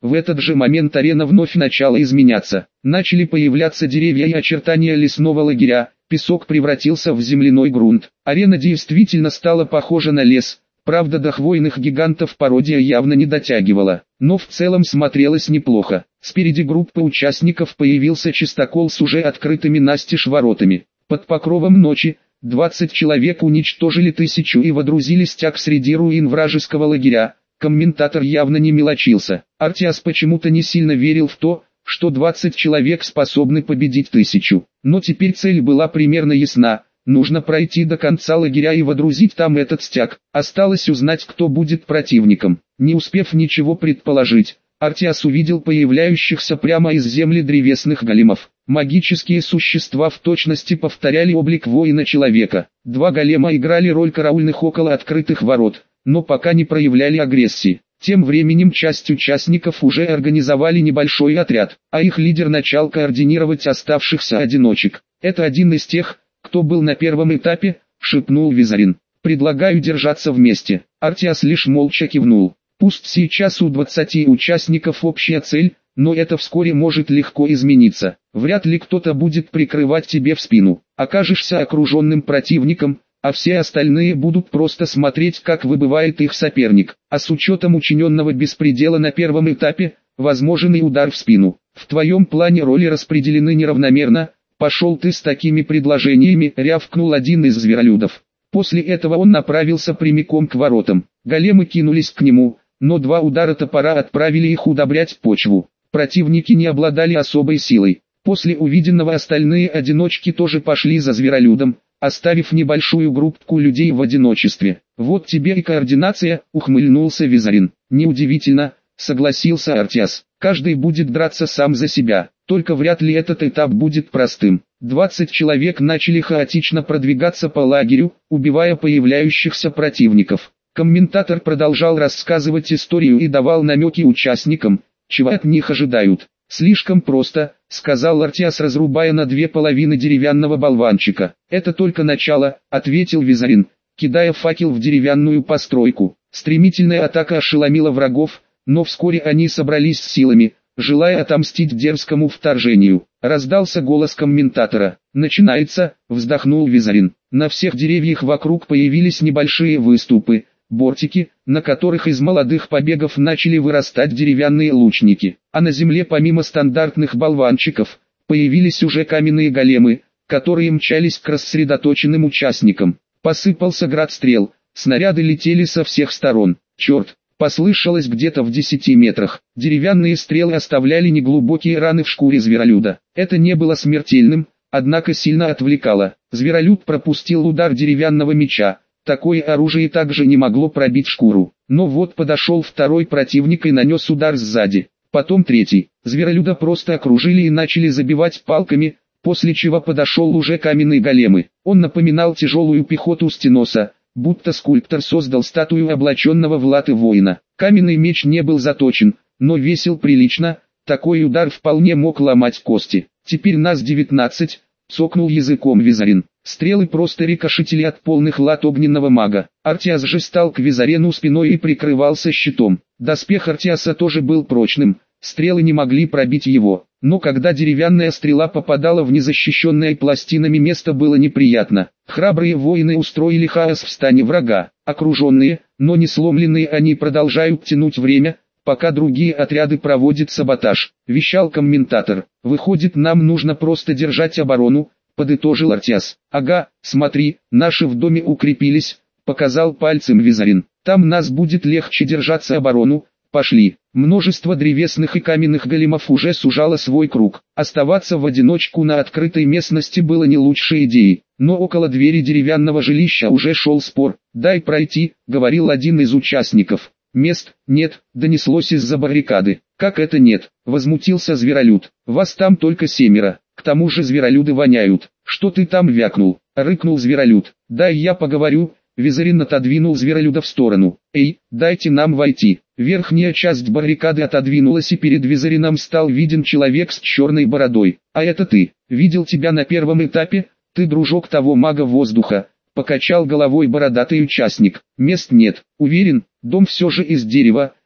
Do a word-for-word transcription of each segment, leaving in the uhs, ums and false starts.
В этот же момент арена вновь начала изменяться. Начали появляться деревья и очертания лесного лагеря, песок превратился в земляной грунт. Арена действительно стала похожа на лес, правда до хвойных гигантов пародия явно не дотягивала, но в целом смотрелось неплохо. Спереди группы участников появился чистокол с уже открытыми настежь воротами. Под покровом ночи двадцать человек уничтожили тысячу и водрузили стяг среди руин вражеского лагеря. Комментатор явно не мелочился. Артиас почему-то не сильно верил в то, что двадцать человек способны победить тысячу. Но теперь цель была примерно ясна. Нужно пройти до конца лагеря и водрузить там этот стяг. Осталось узнать, кто будет противником. Не успев ничего предположить, Артиас увидел появляющихся прямо из земли древесных големов. Магические существа в точности повторяли облик воина-человека. Два голема играли роль караульных около открытых ворот, но пока не проявляли агрессии. Тем временем часть участников уже организовали небольшой отряд, а их лидер начал координировать оставшихся одиночек. «Это один из тех, кто был на первом этапе», — шепнул Визарин. «Предлагаю держаться вместе». Артиас лишь молча кивнул. «Пусть сейчас у двадцати участников общая цель, но это вскоре может легко измениться. Вряд ли кто-то будет прикрывать тебе в спину. Окажешься окруженным противником, а все остальные будут просто смотреть, как выбывает их соперник. А с учетом учиненного беспредела на первом этапе, возможен и удар в спину. В твоем плане роли распределены неравномерно. Пошел ты с такими предложениями», — рявкнул один из зверолюдов. После этого он направился прямиком к воротам. Големы кинулись к нему, но два удара топора отправили их удобрять почву. Противники не обладали особой силой. После увиденного остальные одиночки тоже пошли за зверолюдом, оставив небольшую группку людей в одиночестве. «Вот тебе и координация», — ухмыльнулся Визарин. «Неудивительно», — согласился Артиас. «Каждый будет драться сам за себя, только вряд ли этот этап будет простым». Двадцать человек начали хаотично продвигаться по лагерю, убивая появляющихся противников. Комментатор продолжал рассказывать историю и давал намеки участникам, чего от них ожидают. «Слишком просто», — сказал Артиас, разрубая на две половины деревянного болванчика. «Это только начало», — ответил Визарин, кидая факел в деревянную постройку. Стремительная атака ошеломила врагов, но вскоре они собрались с силами, желая отомстить дерзкому вторжению. Раздался голос комментатора. «Начинается», — вздохнул Визарин. На всех деревьях вокруг появились небольшие выступы, бортики, на которых из молодых побегов начали вырастать деревянные лучники. А на земле помимо стандартных болванчиков, появились уже каменные големы, которые мчались к рассредоточенным участникам. Посыпался град стрел, снаряды летели со всех сторон. «Черт!» — послышалось где-то в десяти метрах. Деревянные стрелы оставляли неглубокие раны в шкуре зверолюда. Это не было смертельным, однако сильно отвлекало. Зверолюд пропустил удар деревянного меча. Такое оружие также не могло пробить шкуру. Но вот подошел второй противник и нанес удар сзади. Потом третий. Зверолюда просто окружили и начали забивать палками, после чего подошел уже каменный големы. Он напоминал тяжелую пехоту стеноса, будто скульптор создал статую облаченного в латы воина. Каменный меч не был заточен, но весил прилично, такой удар вполне мог ломать кости. «Теперь нас девятнадцать», — цокнул языком Визарин. Стрелы просто рикошетили от полных лат огненного мага. Артиас же стал к Визарену спиной и прикрывался щитом. Доспех Артиаса тоже был прочным, стрелы не могли пробить его. Но когда деревянная стрела попадала в незащищенное пластинами место, было неприятно. Храбрые воины устроили хаос в стане врага. Окруженные, но не сломленные, они продолжают тянуть время, пока другие отряды проводят саботаж. Вещал комментатор. «Выходит, нам нужно просто держать оборону», — подытожил Артиас. «Ага, смотри, наши в доме укрепились», — показал пальцем Визарин. «Там нас будет легче держаться оборону. Пошли». Множество древесных и каменных големов уже сужало свой круг. Оставаться в одиночку на открытой местности было не лучшей идеей. Но около двери деревянного жилища уже шел спор. «Дай пройти», — говорил один из участников. «Мест нет», — донеслось из-за баррикады. «Как это нет?» — возмутился зверолюд. «Вас там только семеро. К тому же зверолюды воняют». «Что ты там вякнул?» — рыкнул зверолюд. «Дай я поговорю». Визарин отодвинул зверолюда в сторону. «Эй, дайте нам войти». Верхняя часть баррикады отодвинулась, и перед Визарином стал виден человек с черной бородой. «А это ты? Видел тебя на первом этапе? Ты дружок того мага воздуха», — покачал головой бородатый участник. «Мест нет. Уверен, дом все же из дерева»,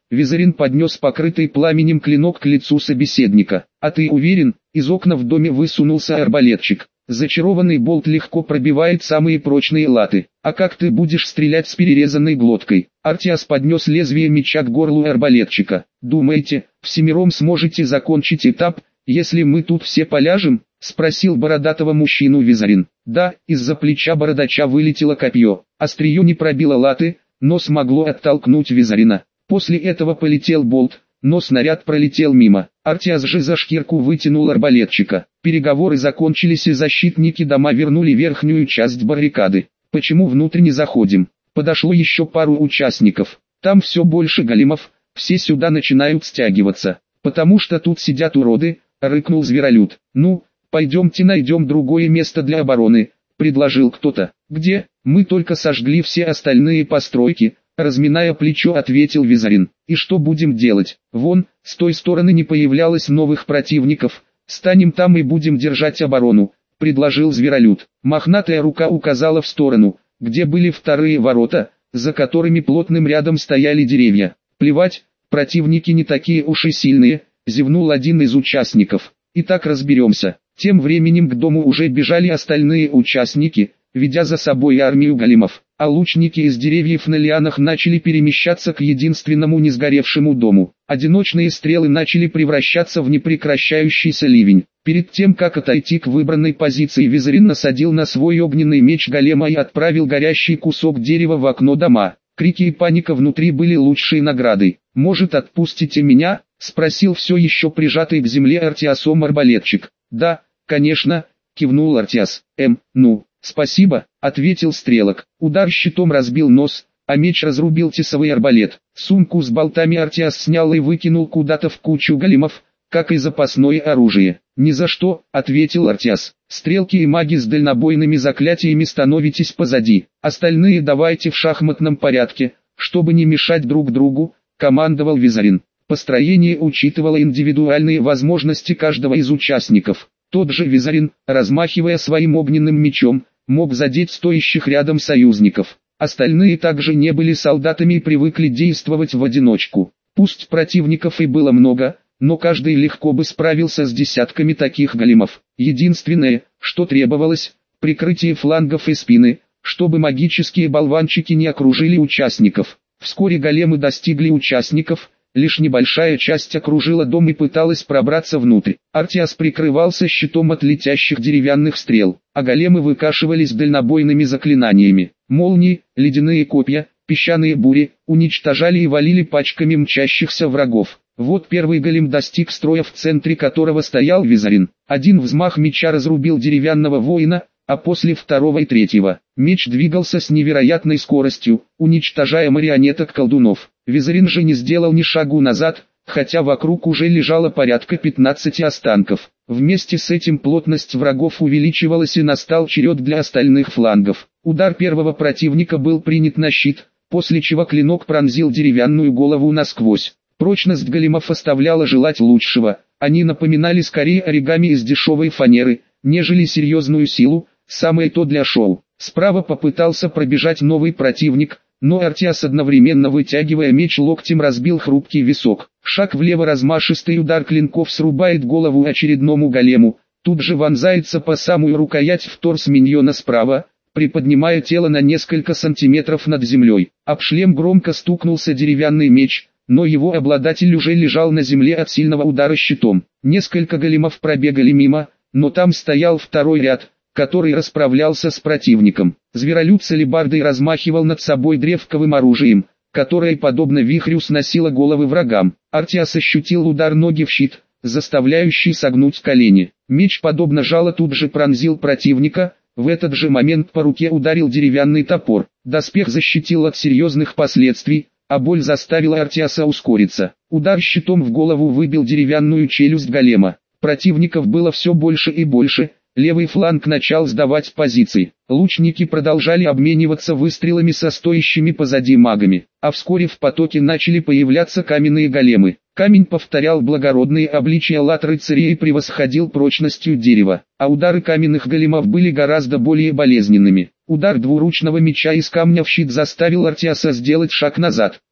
Визарин поднес покрытый пламенем клинок к лицу собеседника. «А ты уверен?» Из окна в доме высунулся арбалетчик. «Зачарованный болт легко пробивает самые прочные латы. А как ты будешь стрелять с перерезанной глоткой?» Артиас поднес лезвие меча к горлу арбалетчика. «Думаете, всемиром сможете закончить этап, если мы тут все поляжем?» — спросил бородатого мужчину Визарин. «Да», из-за плеча бородача вылетело копье. Острие не пробило латы, но смогло оттолкнуть Визарина. После этого полетел болт, но снаряд пролетел мимо. Артиас же за шкирку вытянул арбалетчика. Переговоры закончились, и защитники дома вернули верхнюю часть баррикады. «Почему внутрь не заходим?» Подошло еще пару участников. «Там все больше големов, все сюда начинают стягиваться. Потому что тут сидят уроды», — рыкнул зверолюд. «Ну, пойдемте найдем другое место для обороны», — предложил кто-то. «Где? Мы только сожгли все остальные постройки», — разминая плечо, ответил Визарин. «И что будем делать? Вон, с той стороны не появлялось новых противников. Станем там и будем держать оборону», — предложил зверолюд. Мохнатая рука указала в сторону, где были вторые ворота, за которыми плотным рядом стояли деревья. «Плевать, противники не такие уж и сильные», — зевнул один из участников. «И так разберемся». Тем временем к дому уже бежали остальные участники, ведя за собой армию големов, а лучники из деревьев на лианах начали перемещаться к единственному несгоревшему дому. Одиночные стрелы начали превращаться в непрекращающийся ливень. Перед тем как отойти к выбранной позиции, Визарин насадил на свой огненный меч голема и отправил горящий кусок дерева в окно дома. Крики и паника внутри были лучшей наградой. «Может, отпустите меня?» — спросил все еще прижатый к земле Артиасом арбалетчик. «Да, конечно», — кивнул Артиас. «Эм, ну, спасибо», — ответил стрелок. Удар щитом разбил нос, а меч разрубил тесовый арбалет. Сумку с болтами Артиас снял и выкинул куда-то в кучу големов, как и запасное оружие. «Ни за что», — ответил Артиас. «Стрелки и маги с дальнобойными заклятиями становитесь позади. Остальные давайте в шахматном порядке, чтобы не мешать друг другу», — командовал Визарин. Построение учитывало индивидуальные возможности каждого из участников. Тот же Визарин, размахивая своим огненным мечом, мог задеть стоящих рядом союзников. Остальные также не были солдатами и привыкли действовать в одиночку. Пусть противников и было много, но каждый легко бы справился с десятками таких големов. Единственное, что требовалось, прикрытие флангов и спины, чтобы магические болванчики не окружили участников. Вскоре големы достигли участников. Лишь небольшая часть окружила дом и пыталась пробраться внутрь. Артиас прикрывался щитом от летящих деревянных стрел, а големы выкашивались дальнобойными заклинаниями. Молнии, ледяные копья, песчаные бури уничтожали и валили пачками мчащихся врагов. Вот первый голем достиг строя, в центре которого стоял Визарин. Один взмах меча разрубил деревянного воина, а после второго и третьего, меч двигался с невероятной скоростью, уничтожая марионеток колдунов. Визарин же не сделал ни шагу назад, хотя вокруг уже лежало порядка пятнадцати останков. Вместе с этим плотность врагов увеличивалась, и настал черед для остальных флангов. Удар первого противника был принят на щит, после чего клинок пронзил деревянную голову насквозь. Прочность големов оставляла желать лучшего, они напоминали скорее оригами из дешевой фанеры, нежели серьезную силу, самое то для шоу. Справа попытался пробежать новый противник, но Артиас, одновременно вытягивая меч, локтем разбил хрупкий висок. Шаг влево, размашистый удар клинков срубает голову очередному голему, тут же вонзается по самую рукоять в торс миньона справа, приподнимая тело на несколько сантиметров над землей. Об шлем громко стукнулся деревянный меч, но его обладатель уже лежал на земле от сильного удара щитом. Несколько големов пробегали мимо, но там стоял второй ряд, который расправлялся с противником. Зверолюд с алебардой размахивал над собой древковым оружием, которое, подобно вихрю, сносило головы врагам. Артиас ощутил удар ноги в щит, заставляющий согнуть колени. Меч, подобно жалу, тут же пронзил противника. В этот же момент по руке ударил деревянный топор. Доспех защитил от серьезных последствий, а боль заставила Артиаса ускориться. Удар щитом в голову выбил деревянную челюсть голема. Противников было все больше и больше. Левый фланг начал сдавать позиции. Лучники продолжали обмениваться выстрелами со стоящими позади магами, а вскоре в потоке начали появляться каменные големы. Камень повторял благородные обличия лат рыцарей и превосходил прочностью дерева, а удары каменных големов были гораздо более болезненными. Удар двуручного меча из камня в щит заставил Артиаса сделать шаг назад.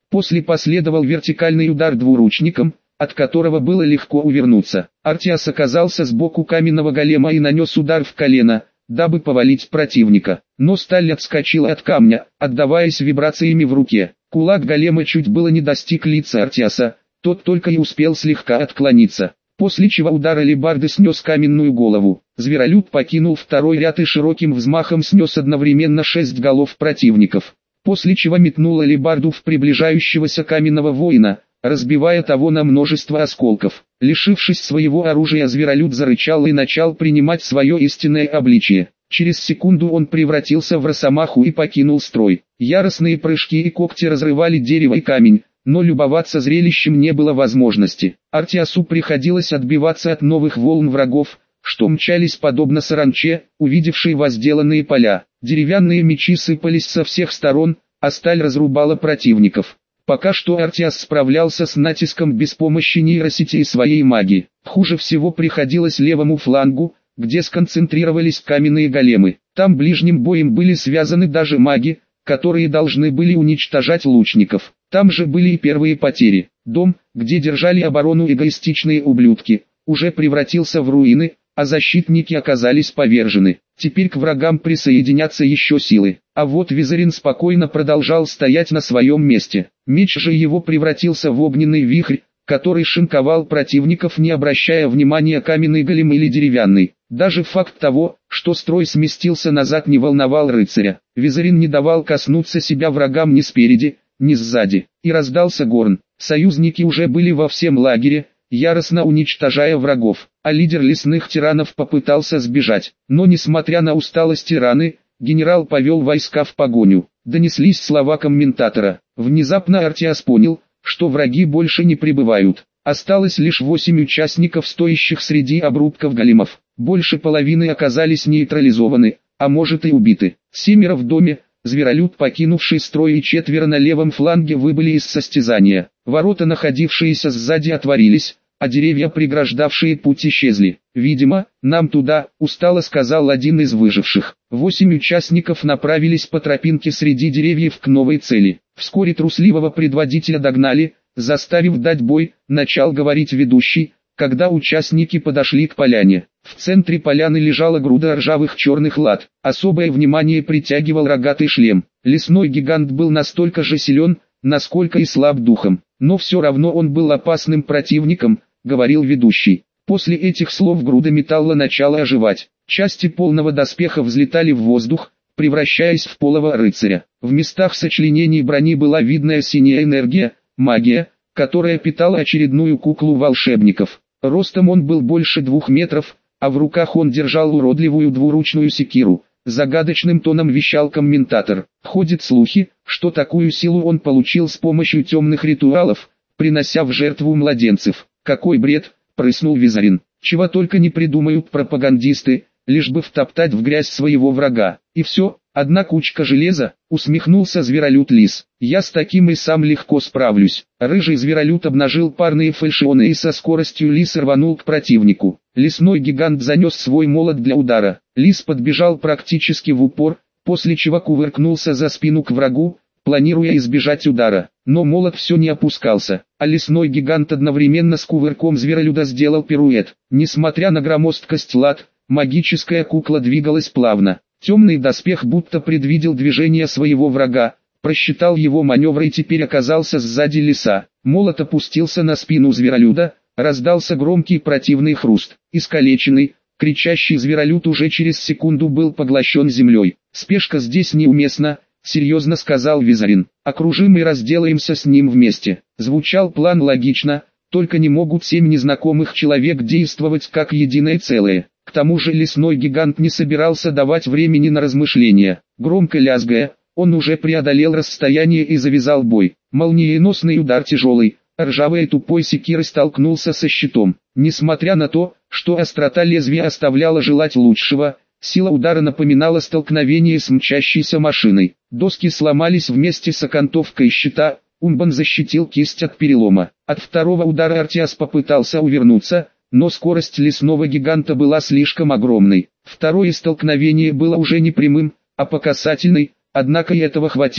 После последовал вертикальный удар двуручником, от которого было легко увернуться. Артиас оказался сбоку каменного голема и нанес удар в колено, дабы повалить противника. Но сталь отскочила от камня, отдаваясь вибрациями в руке. Кулак голема чуть было не достиг лица Артиаса, тот только и успел слегка отклониться. После чего удар алебарды снес каменную голову. Зверолюд покинул второй ряд и широким взмахом снес одновременно шесть голов противников. После чего метнул алебарду в приближающегося каменного воина, разбивая того на множество осколков. Лишившись своего оружия, зверолюд зарычал и начал принимать свое истинное обличие. Через секунду он превратился в росомаху и покинул строй. Яростные прыжки и когти разрывали дерево и камень, но любоваться зрелищем не было возможности. Артиасу приходилось отбиваться от новых волн врагов, что мчались подобно саранче, увидевшей возделанные поля. Деревянные мечи сыпались со всех сторон, а сталь разрубала противников. Пока что Артиас справлялся с натиском без помощи нейросети и своей магии. Хуже всего приходилось левому флангу, где сконцентрировались каменные големы. Там ближним боем были связаны даже маги, которые должны были уничтожать лучников. Там же были и первые потери. Дом, где держали оборону эгоистичные ублюдки, уже превратился в руины, а защитники оказались повержены. Теперь к врагам присоединятся еще силы. А вот Визарин спокойно продолжал стоять на своем месте. Меч же его превратился в огненный вихрь, который шинковал противников, не обращая внимания каменный голем или деревянный. Даже факт того, что строй сместился назад, не волновал рыцаря. Визарин не давал коснуться себя врагам ни спереди, ни сзади. И раздался горн. Союзники уже были во всем лагере, яростно уничтожая врагов, а лидер лесных тиранов попытался сбежать. Но несмотря на усталость и раны, генерал повел войска в погоню. Донеслись слова комментатора. Внезапно Артиас понял, что враги больше не прибывают. Осталось лишь восемь участников, стоящих среди обрубков големов. Больше половины оказались нейтрализованы, а может и убиты. Семеро в доме, зверолюд, покинувший строй, и четверо на левом фланге выбыли из состязания. Ворота, находившиеся сзади, отворились, а деревья, преграждавшие путь, исчезли. «Видимо, нам туда», — устало сказал один из выживших. Восемь участников направились по тропинке среди деревьев к новой цели. Вскоре трусливого предводителя догнали, заставив дать бой, начал говорить ведущий, когда участники подошли к поляне. В центре поляны лежала груда ржавых черных лад. Особое внимание притягивал рогатый шлем. Лесной гигант был настолько же силен, насколько и слаб духом. Но все равно он был опасным противником, говорил ведущий. После этих слов груда металла начала оживать. Части полного доспеха взлетали в воздух, превращаясь в полого рыцаря. В местах сочленений брони была видна синяя энергия, магия, которая питала очередную куклу волшебников. Ростом он был больше двух метров, а в руках он держал уродливую двуручную секиру. Загадочным тоном вещал комментатор. Ходят слухи, что такую силу он получил с помощью темных ритуалов, принося в жертву младенцев. Какой бред, прыснул Визарин. Чего только не придумают пропагандисты, лишь бы втоптать в грязь своего врага. И все, одна кучка железа, усмехнулся зверолюд лис. Я с таким и сам легко справлюсь. Рыжий зверолюд обнажил парные фальшионы и со скоростью лиса рванул к противнику. Лесной гигант занес свой молот для удара. Лис подбежал практически в упор, после чего кувыркнулся за спину к врагу, планируя избежать удара. Но молот все не опускался, а лесной гигант одновременно с кувырком зверолюда сделал пируэт. Несмотря на громоздкость лад, магическая кукла двигалась плавно. Темный доспех будто предвидел движение своего врага, просчитал его маневры и теперь оказался сзади лиса. Молот опустился на спину зверолюда, раздался громкий противный хруст. Искалеченный, кричащий зверолюд уже через секунду был поглощен землей. «Спешка здесь неуместна», — серьезно сказал Визарин. «Окружим и разделаемся с ним вместе». Звучал план логично, только не могут семь незнакомых человек действовать как единое целое. К тому же лесной гигант не собирался давать времени на размышления. Громко лязгая, он уже преодолел расстояние и завязал бой. Молниеносный удар тяжелый, ржавой и тупой секирой столкнулся со щитом. Несмотря на то, что острота лезвия оставляла желать лучшего, сила удара напоминала столкновение с мчащейся машиной. Доски сломались вместе с окантовкой щита, Умбан защитил кисть от перелома. От второго удара Артиас попытался увернуться, но скорость лесного гиганта была слишком огромной. Второе столкновение было уже не прямым, а по касательной, однако и этого хватило,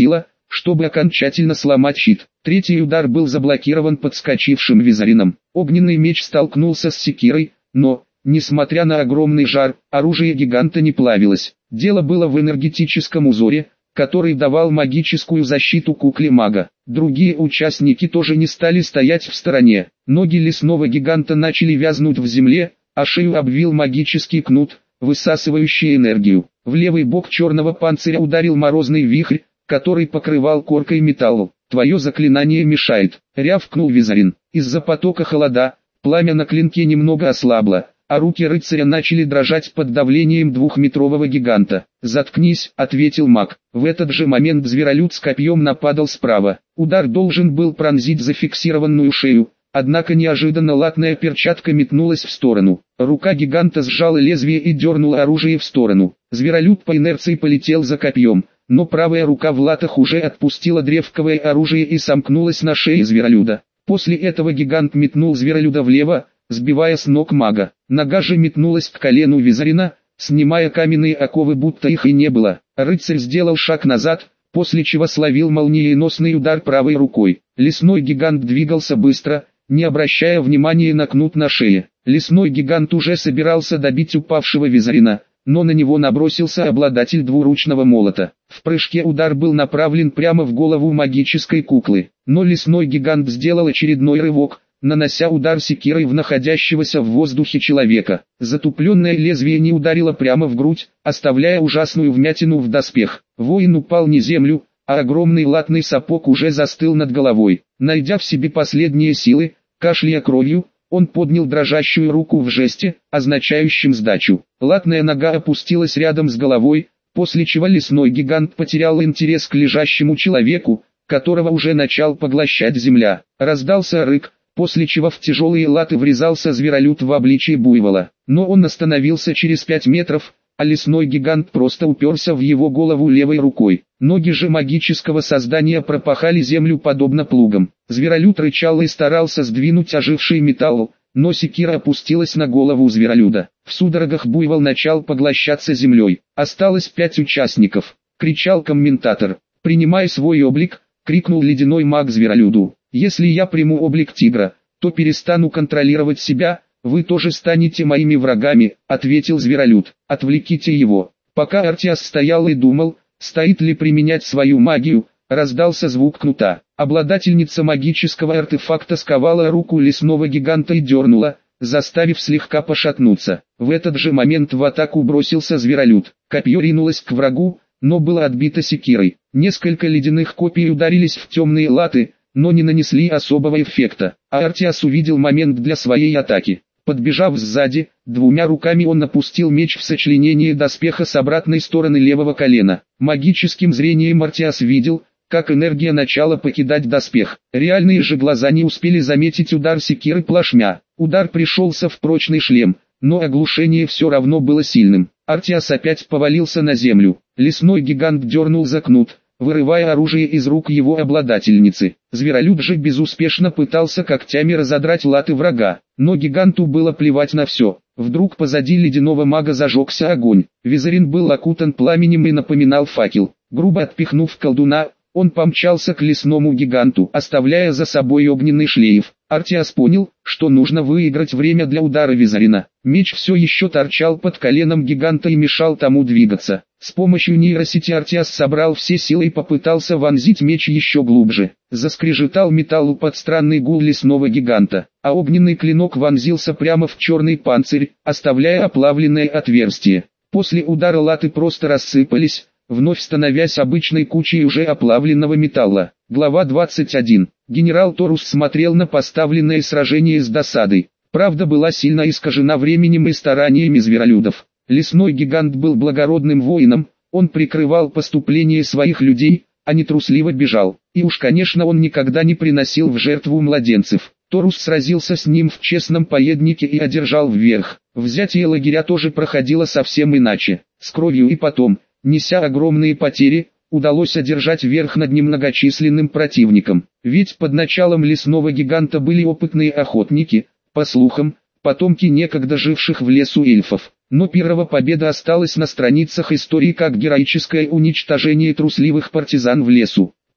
чтобы окончательно сломать щит. Третий удар был заблокирован подскочившим Визарином. Огненный меч столкнулся с секирой, но, несмотря на огромный жар, оружие гиганта не плавилось. Дело было в энергетическом узоре, который давал магическую защиту кукле мага. Другие участники тоже не стали стоять в стороне. Ноги лесного гиганта начали вязнуть в земле, а шею обвил магический кнут, высасывающий энергию. В левый бок черного панциря ударил морозный вихрь, который покрывал коркой металлу. «Твое заклинание мешает», — рявкнул Визарин. Из-за потока холода, пламя на клинке немного ослабло, а руки рыцаря начали дрожать под давлением двухметрового гиганта. «Заткнись», — ответил маг. В этот же момент зверолюд с копьем нападал справа. Удар должен был пронзить зафиксированную шею, однако неожиданно латная перчатка метнулась в сторону. Рука гиганта сжала лезвие и дернула оружие в сторону. Зверолюд по инерции полетел за копьем, но правая рука в латах уже отпустила древковое оружие и сомкнулась на шее зверолюда. После этого гигант метнул зверолюда влево, сбивая с ног мага. Нога же метнулась к колену Визарина, снимая каменные оковы, будто их и не было. Рыцарь сделал шаг назад, после чего словил молниеносный удар правой рукой. Лесной гигант двигался быстро, не обращая внимания на кнут на шее. Лесной гигант уже собирался добить упавшего Визарина, но на него набросился обладатель двуручного молота. В прыжке удар был направлен прямо в голову магической куклы, но лесной гигант сделал очередной рывок, нанося удар секирой в находящегося в воздухе человека. Затупленное лезвие не ударило прямо в грудь, оставляя ужасную вмятину в доспех. Воин упал не землю, а огромный латный сапог уже застыл над головой. Найдя в себе последние силы, кашляя кровью, он поднял дрожащую руку в жесте, означающем сдачу. Латная нога опустилась рядом с головой, после чего лесной гигант потерял интерес к лежащему человеку, которого уже начал поглощать земля. Раздался рык, после чего в тяжелые латы врезался зверолюд в обличие буйвола. Но он остановился через пять метров, а лесной гигант просто уперся в его голову левой рукой. Ноги же магического создания пропахали землю подобно плугам. Зверолюд рычал и старался сдвинуть оживший металл, но секира опустилась на голову зверолюда. В судорогах буйвол начал поглощаться землей. Осталось пять участников, кричал комментатор. «Принимай свой облик», крикнул ледяной маг зверолюду. «Если я приму облик тигра, то перестану контролировать себя, вы тоже станете моими врагами», ответил зверолюд. «Отвлеките его». Пока Артиас стоял и думал, стоит ли применять свою магию, раздался звук кнута. Обладательница магического артефакта сковала руку лесного гиганта и дернула, заставив слегка пошатнуться. В этот же момент в атаку бросился зверолюд. Копье ринулось к врагу, но было отбито секирой. Несколько ледяных копий ударились в темные латы, но не нанесли особого эффекта. А Артиас увидел момент для своей атаки. Подбежав сзади, двумя руками он опустил меч в сочленение доспеха с обратной стороны левого колена. Магическим зрением Артиас видел, как энергия начала покидать доспех. Реальные же глаза не успели заметить удар секиры плашмя. Удар пришелся в прочный шлем, но оглушение все равно было сильным. Артиас опять повалился на землю. Лесной гигант дернул за кнут, вырывая оружие из рук его обладательницы. Зверолюд же безуспешно пытался когтями разодрать латы врага, но гиганту было плевать на все. Вдруг позади ледяного мага зажегся огонь. Визарин был окутан пламенем и напоминал факел. Грубо отпихнув колдуна, он помчался к лесному гиганту, оставляя за собой огненный шлейф. Артиас понял, что нужно выиграть время для удара Визарина. Меч все еще торчал под коленом гиганта и мешал тому двигаться. С помощью нейросети Артиас собрал все силы и попытался вонзить меч еще глубже. Заскрежетал металл под странный гул лесного гиганта, а огненный клинок вонзился прямо в черный панцирь, оставляя оплавленное отверстие. После удара латы просто рассыпались, вновь становясь обычной кучей уже оплавленного металла. Глава двадцать один. Генерал Торус смотрел на поставленное сражение с досадой. Правда была сильно искажена временем и стараниями зверолюдов. Лесной гигант был благородным воином, он прикрывал поступление своих людей, а не трусливо бежал. И уж конечно он никогда не приносил в жертву младенцев. Торус сразился с ним в честном поединке и одержал вверх. Взятие лагеря тоже проходило совсем иначе. С кровью и потом, неся огромные потери, удалось одержать верх над немногочисленным противником. Ведь под началом лесного гиганта были опытные охотники, по слухам, потомки некогда живших в лесу эльфов. Но первая победа осталась на страницах истории как героическое уничтожение трусливых партизан в лесу.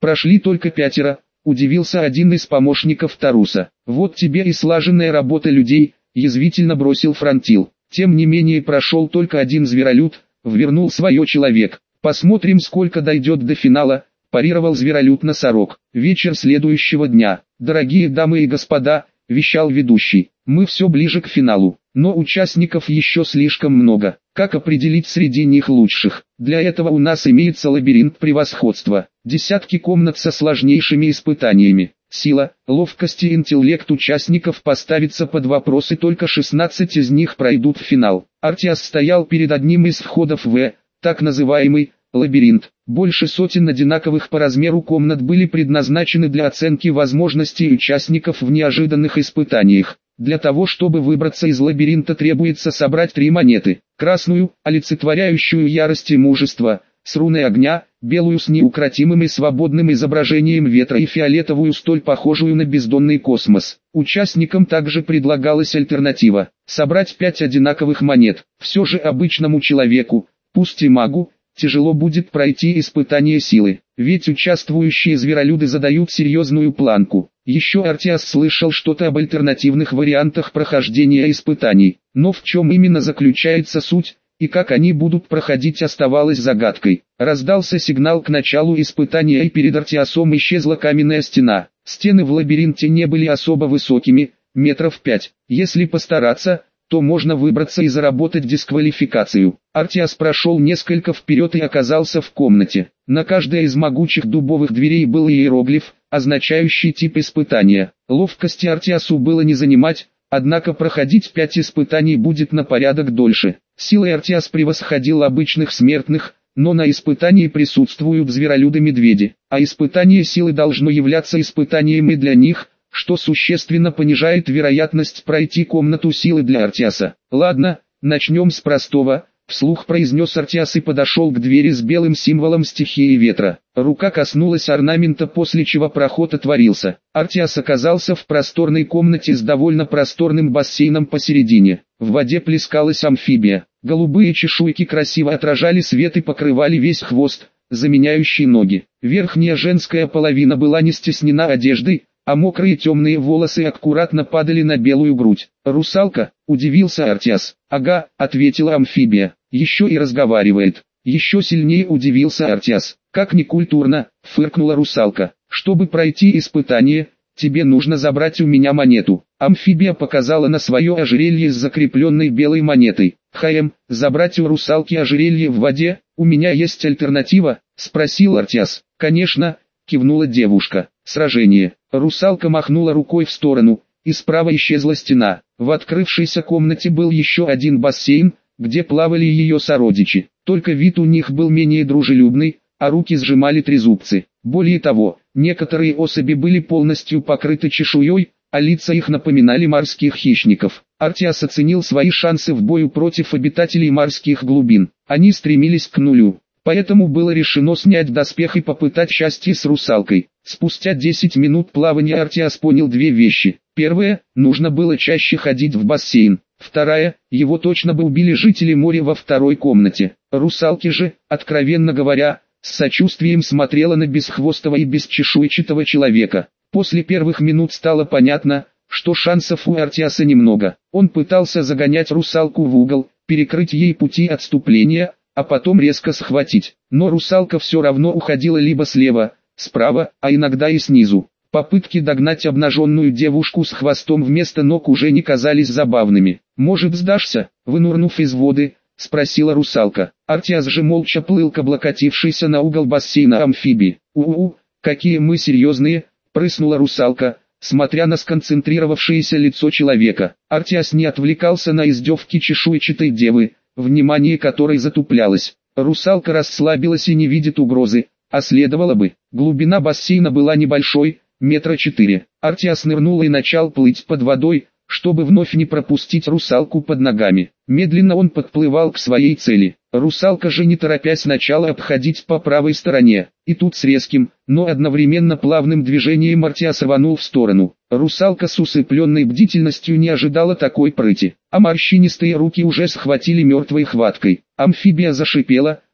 Прошли только пятеро, удивился один из помощников Таруса. Вот тебе и слаженная работа людей, язвительно бросил Франтил. Тем не менее прошел только один зверолюд, ввернул свое человек. Посмотрим, сколько дойдет до финала, парировал зверолюд-носорог. Вечер следующего дня. Дорогие дамы и господа, вещал ведущий, мы все ближе к финалу, но участников еще слишком много. Как определить среди них лучших? Для этого у нас имеется лабиринт превосходства. Десятки комнат со сложнейшими испытаниями. Сила, ловкость и интеллект участников поставится под вопрос, и только шестнадцать из них пройдут в финал. Артиас стоял перед одним из входов в, так называемый, лабиринт. Больше сотен одинаковых по размеру комнат были предназначены для оценки возможностей участников в неожиданных испытаниях. Для того, чтобы выбраться из лабиринта, требуется собрать три монеты. Красную, олицетворяющую ярость и мужество, с руной огня, белую с неукротимым и свободным изображением ветра и фиолетовую, столь похожую на бездонный космос. Участникам также предлагалась альтернатива – собрать пять одинаковых монет. Все же обычному человеку, пусть и магу, тяжело будет пройти испытание силы, ведь участвующие зверолюды задают серьезную планку. Еще Артиас слышал что-то об альтернативных вариантах прохождения испытаний, но в чем именно заключается суть, и как они будут проходить, оставалось загадкой. Раздался сигнал к началу испытания, и перед Артиасом исчезла каменная стена. Стены в лабиринте не были особо высокими, метров пять. Если постараться, то можно выбраться и заработать дисквалификацию. Артиас прошел несколько вперед и оказался в комнате. На каждой из могучих дубовых дверей был иероглиф, означающий тип испытания. Ловкости Артиасу было не занимать, однако проходить пять испытаний будет на порядок дольше. Силой Артиас превосходил обычных смертных, но на испытании присутствуют зверолюды-медведи, а испытание силы должно являться испытанием и для них, что существенно понижает вероятность пройти комнату силы для Артиаса. Ладно, начнем с простого, вслух произнес Артиас и подошел к двери с белым символом стихии ветра. Рука коснулась орнамента, после чего проход отворился. Артиас оказался в просторной комнате с довольно просторным бассейном посередине. В воде плескалась амфибия. Голубые чешуйки красиво отражали свет и покрывали весь хвост, заменяющий ноги. Верхняя женская половина была не стеснена одеждой, а мокрые темные волосы аккуратно падали на белую грудь. «Русалка?» – удивился Артиас. «Ага», – ответила амфибия. «Еще и разговаривает». Еще сильнее удивился Артиас. «Как некультурно», – фыркнула русалка. «Чтобы пройти испытание, тебе нужно забрать у меня монету». Амфибия показала на свое ожерелье с закрепленной белой монетой. «Хм, забрать у русалки ожерелье в воде? У меня есть альтернатива?» – спросил Артиас. «Конечно», – кивнула девушка. «Сражение». Русалка махнула рукой в сторону, и справа исчезла стена. В открывшейся комнате был еще один бассейн, где плавали ее сородичи. Только вид у них был менее дружелюбный, а руки сжимали трезубцы. Более того, некоторые особи были полностью покрыты чешуей, а лица их напоминали морских хищников. Артиас оценил свои шансы в бою против обитателей морских глубин. Они стремились к нулю. Поэтому было решено снять доспех и попытать счастье с русалкой. Спустя десять минут плавания Артиас понял две вещи. Первая, нужно было чаще ходить в бассейн. Вторая, его точно бы убили жители моря во второй комнате. Русалки же, откровенно говоря, с сочувствием смотрела на бесхвостого и бесчешуйчатого человека. После первых минут стало понятно, что шансов у Артиаса немного. Он пытался загонять русалку в угол, перекрыть ей пути отступления, а потом резко схватить. Но русалка все равно уходила либо слева, справа, а иногда и снизу. Попытки догнать обнаженную девушку с хвостом вместо ног уже не казались забавными. «Может, сдашься?» – вынурнув из воды, спросила русалка. Артиас же молча плыл к облокотившейся на угол бассейна амфибии. «У-у, какие мы серьезные!» – прыснула русалка, смотря на сконцентрировавшееся лицо человека. Артиас не отвлекался на издевки чешуйчатой девы, внимание которой затуплялось. Русалка расслабилась и не видит угрозы, а следовало бы. Глубина бассейна была небольшой, метра четыре. Артиас нырнул и начал плыть под водой, чтобы вновь не пропустить русалку под ногами. Медленно он подплывал к своей цели. Русалка же не торопясь начала обходить по правой стороне. И тут с резким, но одновременно плавным движением Артиас рванул в сторону. Русалка с усыпленной бдительностью не ожидала такой прыти, а морщинистые руки уже схватили мертвой хваткой. Амфибия зашипела,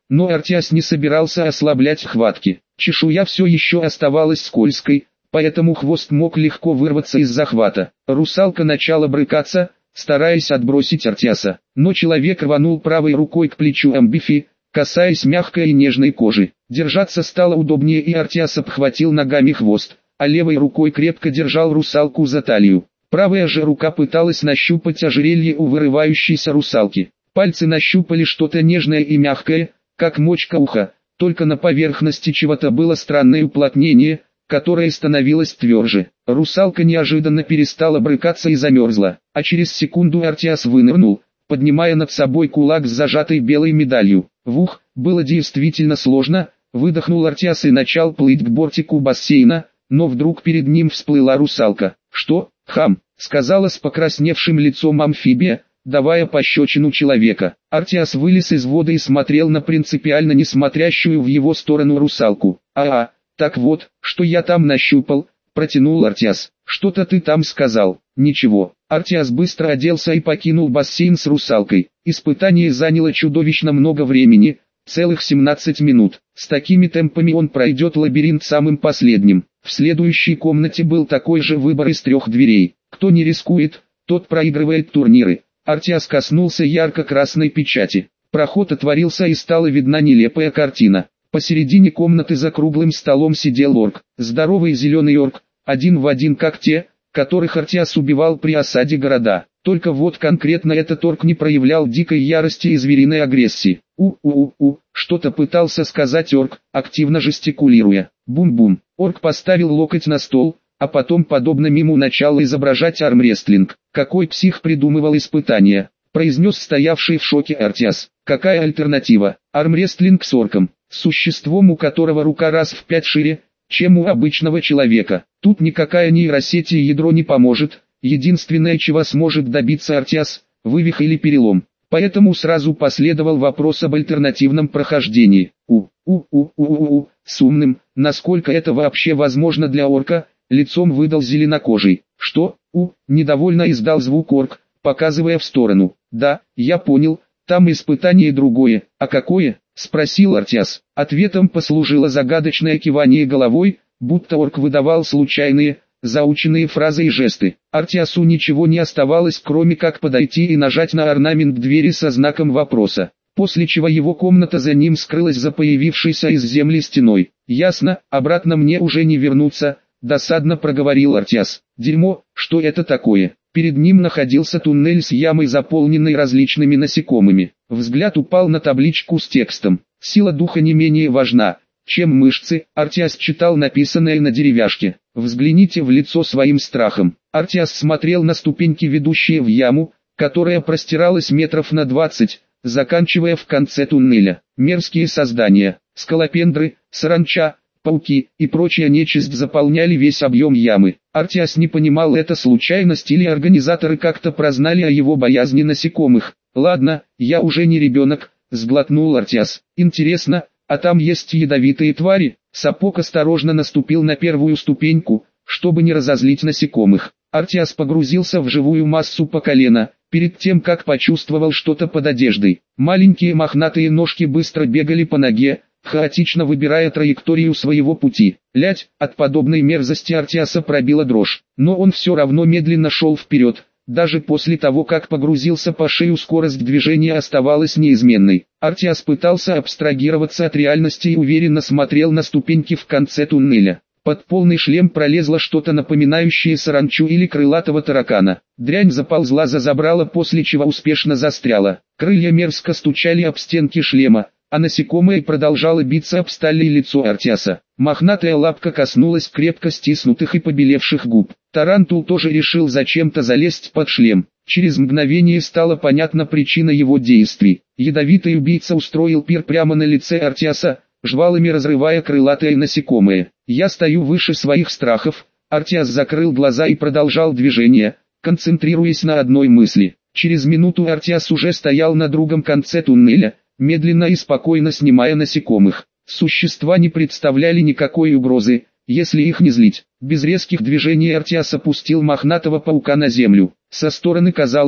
но Артиас не собирался ослаблять хватки. Чешуя все еще оставалась скользкой, поэтому хвост мог легко вырваться из захвата. Русалка начала брыкаться, стараясь отбросить Артиаса, но человек рванул правой рукой к плечу Амбифи, касаясь мягкой и нежной кожи. Держаться стало удобнее, и Артиас обхватил ногами хвост, а левой рукой крепко держал русалку за талию. Правая же рука пыталась нащупать ожерелье у вырывающейся русалки. Пальцы нащупали что-то нежное и мягкое, как мочка уха, только на поверхности чего-то было странное уплотнение, которое становилось тверже. Русалка неожиданно перестала брыкаться и замерзла, а через секунду Артиас вынырнул, поднимая над собой кулак с зажатой белой медалью. Вух, было действительно сложно, выдохнул Артиас и начал плыть к бортику бассейна, но вдруг перед ним всплыла русалка. «Что, хам?» — сказала с покрасневшим лицом амфибия, давая пощечину человека. Артиас вылез из воды и смотрел на принципиально не смотрящую в его сторону русалку. «А-а, так вот, что я там нащупал», — протянул Артиас. «Что-то ты там сказал». «Ничего». Артиас быстро оделся и покинул бассейн с русалкой. Испытание заняло чудовищно много времени, целых семнадцать минут. С такими темпами он пройдет лабиринт самым последним. В следующей комнате был такой же выбор из трех дверей. Кто не рискует, тот проигрывает турниры. Артиас коснулся ярко-красной печати. Проход отворился и стала видна нелепая картина. Посередине комнаты за круглым столом сидел орк. Здоровый зеленый орк, один в один как те, которых Артиас убивал при осаде города. Только вот конкретно этот орк не проявлял дикой ярости и звериной агрессии. У-у-у-у, что-то пытался сказать орк, активно жестикулируя. Бум-бум. Орк поставил локоть на стол, а потом подобно миму начал изображать армрестлинг. «Какой псих придумывал испытания?» — произнес стоявший в шоке Артиас. «Какая альтернатива? Армрестлинг с орком, существом, у которого рука раз в пять шире, чем у обычного человека. Тут никакая нейросеть и ядро не поможет, единственное, чего сможет добиться Артиас — вывих или перелом». Поэтому сразу последовал вопрос об альтернативном прохождении. У-у-у-у-у, с умным, насколько это вообще возможно для орка, лицом выдал зеленокожий. «Что?» «У», недовольно издал звук орк, показывая в сторону. «Да, я понял, там испытание другое». «А какое?» — спросил Артиас. Ответом послужило загадочное кивание головой, будто орк выдавал случайные, заученные фразы и жесты. Артиасу ничего не оставалось, кроме как подойти и нажать на орнамент двери со знаком вопроса, после чего его комната за ним скрылась за появившейся из земли стеной. «Ясно, обратно мне уже не вернуться», — досадно проговорил Артиас. «Дерьмо, что это такое?» Перед ним находился туннель с ямой, заполненной различными насекомыми. Взгляд упал на табличку с текстом. «Сила духа не менее важна, чем мышцы». Артиас читал написанное на деревяшке. «Взгляните в лицо своим страхом». Артиас смотрел на ступеньки, ведущие в яму, которая простиралась метров на двадцать, заканчивая в конце туннеля. Мерзкие создания, скалопендры, саранча, пауки и прочая нечисть заполняли весь объем ямы. Артиас не понимал, это случайность или организаторы как-то прознали о его боязни насекомых. «Ладно, я уже не ребенок», — сглотнул Артиас. «Интересно, а там есть ядовитые твари?» Сапог осторожно наступил на первую ступеньку, чтобы не разозлить насекомых. Артиас погрузился в живую массу по колено, перед тем как почувствовал что-то под одеждой. Маленькие мохнатые ножки быстро бегали по ноге, хаотично выбирая траекторию своего пути. Лять, от подобной мерзости Артиаса пробила дрожь, но он все равно медленно шел вперед. Даже после того, как погрузился по шею, скорость движения оставалась неизменной. Артиас пытался абстрагироваться от реальности и уверенно смотрел на ступеньки в конце туннеля. Под полный шлем пролезло что-то напоминающее саранчу или крылатого таракана. Дрянь заползла за забрало, после чего успешно застряла. Крылья мерзко стучали об стенки шлема, а насекомое продолжало биться об сталь и лицо Артиаса. Мохнатая лапка коснулась крепко стиснутых и побелевших губ. Тарантул тоже решил зачем-то залезть под шлем. Через мгновение стала понятна причина его действий. Ядовитый убийца устроил пир прямо на лице Артиаса, жвалами разрывая крылатое насекомое. «Я стою выше своих страхов». Артиас закрыл глаза и продолжал движение, концентрируясь на одной мысли. Через минуту Артиас уже стоял на другом конце туннеля, медленно и спокойно снимая насекомых. Существа не представляли никакой угрозы, если их не злить. Без резких движений Артиас опустил мохнатого паука на землю. Со стороны казалось,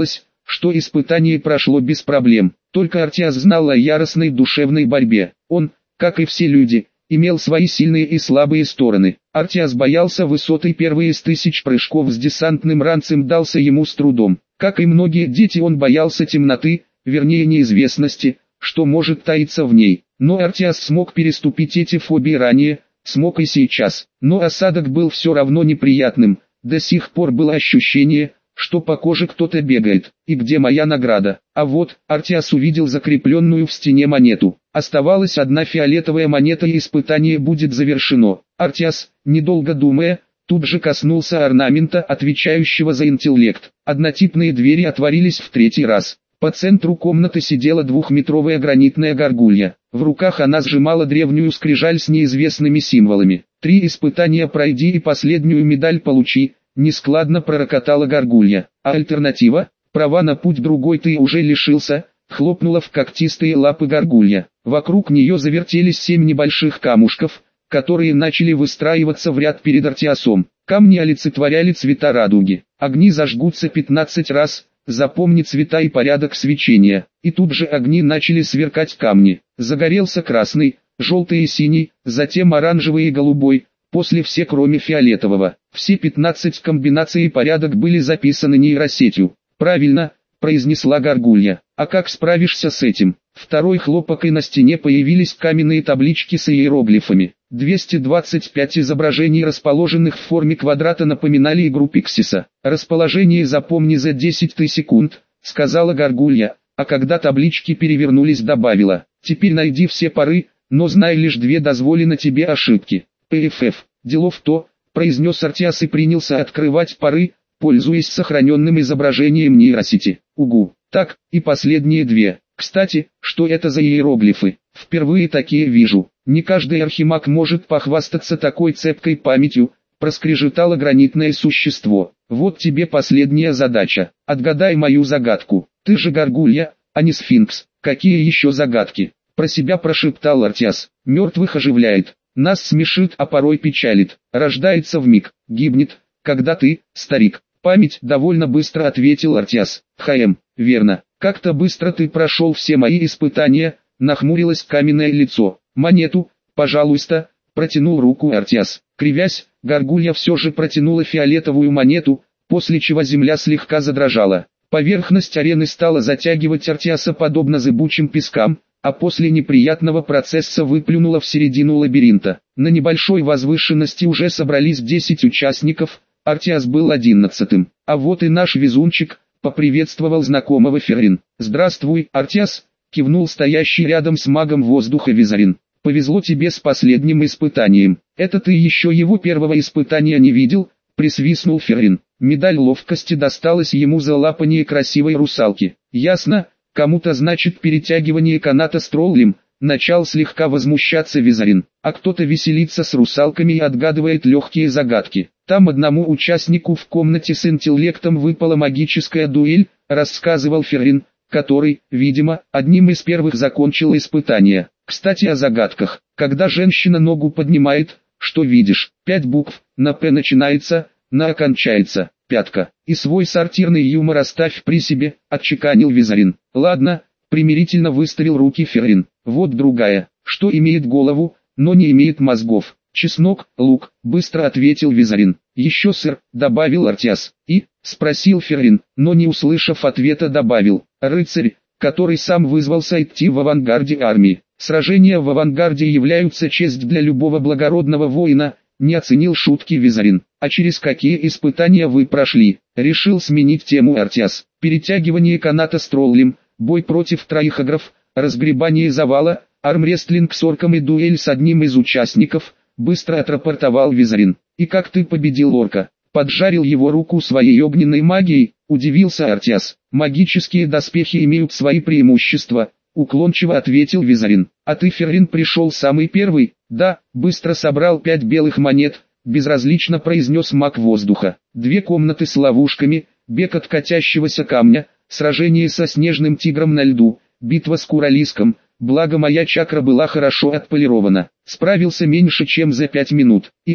что испытание прошло без проблем. Только Артиас знал о яростной душевной борьбе. Он, как и все люди, имел свои сильные и слабые стороны. Артиас боялся высоты, первый из тысяч прыжков с десантным ранцем дался ему с трудом. Как и многие дети, он боялся темноты, вернее неизвестности, что может таиться в ней. Но Артиас смог переступить эти фобии ранее, смог и сейчас. Но осадок был все равно неприятным. До сих пор было ощущение, что по коже кто-то бегает. И где моя награда? А вот, Артиас увидел закрепленную в стене монету. Оставалась одна фиолетовая монета, и испытание будет завершено. Артиас, недолго думая, тут же коснулся орнамента, отвечающего за интеллект. Однотипные двери отворились в третий раз. По центру комнаты сидела двухметровая гранитная горгулья. В руках она сжимала древнюю скрижаль с неизвестными символами. «Три испытания пройди и последнюю медаль получи», — нескладно пророкотала горгулья. «А альтернатива? Права на путь другой ты уже лишился», — хлопнула в когтистые лапы горгулья. Вокруг нее завертелись семь небольших камушков, которые начали выстраиваться в ряд перед Артиасом. Камни олицетворяли цвета радуги. Огни зажгутся пятнадцать раз. Запомни цвета и порядок свечения. И тут же огни начали сверкать камни. Загорелся красный, желтый и синий, затем оранжевый и голубой, после все кроме фиолетового. Все пятнадцать комбинаций и порядок были записаны нейросетью. «Правильно», — произнесла горгулья. «А как справишься с этим?» Второй хлопок, и на стене появились каменные таблички с иероглифами. двести двадцать пять изображений, расположенных в форме квадрата, напоминали игру Пиксиса. «Расположение запомни за десять секунд», — сказала горгулья, а когда таблички перевернулись, добавила: «Теперь найди все пары, но знай, лишь две дозволено тебе ошибки». «ПФФ, дело в то», — произнес Артиас и принялся открывать пары, пользуясь сохраненным изображением нейросети. «Угу, так, и последние две. Кстати, что это за иероглифы? Впервые такие вижу. Не каждый архимаг может похвастаться такой цепкой памятью», — проскрежетало гранитное существо. «Вот тебе последняя задача. Отгадай мою загадку. Ты же горгулья, а не сфинкс. Какие еще загадки?» Про себя прошептал Артиас. «Мертвых оживляет, нас смешит, а порой печалит. Рождается вмиг, гибнет, когда ты, старик». «Память», — довольно быстро ответил Артиас. «Хм, верно. Как-то быстро ты прошел все мои испытания», — нахмурилось каменное лицо. «Монету, пожалуйста», — протянул руку Артиас. Кривясь, горгулья все же протянула фиолетовую монету, после чего земля слегка задрожала. Поверхность арены стала затягивать Артиаса подобно зыбучим пескам, а после неприятного процесса выплюнула в середину лабиринта. На небольшой возвышенности уже собрались десять участников, Артиас был одиннадцатым. «А вот и наш везунчик», — поприветствовал знакомого Феррин. «Здравствуй, Артиас», — кивнул стоящий рядом с магом воздуха Визарин. «Повезло тебе с последним испытанием. Это ты еще его первого испытания не видел?» — присвистнул Феррин. Медаль ловкости досталась ему за лапание красивой русалки. «Ясно, кому-то значит перетягивание каната с троллем», — начал слегка возмущаться Визарин. «А кто-то веселится с русалками и отгадывает легкие загадки. Там одному участнику в комнате с интеллектом выпала магическая дуэль», — рассказывал Феррин, который, видимо, одним из первых закончил испытание. «Кстати, о загадках. Когда женщина ногу поднимает, что видишь? Пять букв, на «П» начинается, на «А» кончается, пятка. И свой сортирный юмор оставь при себе», — отчеканил Визарин. «Ладно», — примирительно выставил руки Феррин. «Вот другая, что имеет голову, но не имеет мозгов». «Чеснок, лук», — быстро ответил Визарин. «Еще сыр», — добавил Артиас. «И?» — спросил Феррин, но не услышав ответа добавил. «Рыцарь, который сам вызвался идти в авангарде армии. Сражения в авангарде являются честь для любого благородного воина», — не оценил шутки Визарин. «А через какие испытания вы прошли?» — решил сменить тему Артиас. «Перетягивание каната с троллем, бой против троихогров, разгребание завала, армрестлинг с орком и дуэль с одним из участников», — быстро отрапортовал Визарин. «И как ты победил орка? Поджарил его руку своей огненной магией?» — удивился Артиас. «Магические доспехи имеют свои преимущества», — уклончиво ответил Визарин. «А ты, Феррин, пришел самый первый?» «Да, быстро собрал пять белых монет», — безразлично произнес маг воздуха. «Две комнаты с ловушками, бег от катящегося камня, сражение со снежным тигром на льду, битва с куралиском. Благо моя чакра была хорошо отполирована. Справился меньше чем за пять минут. И,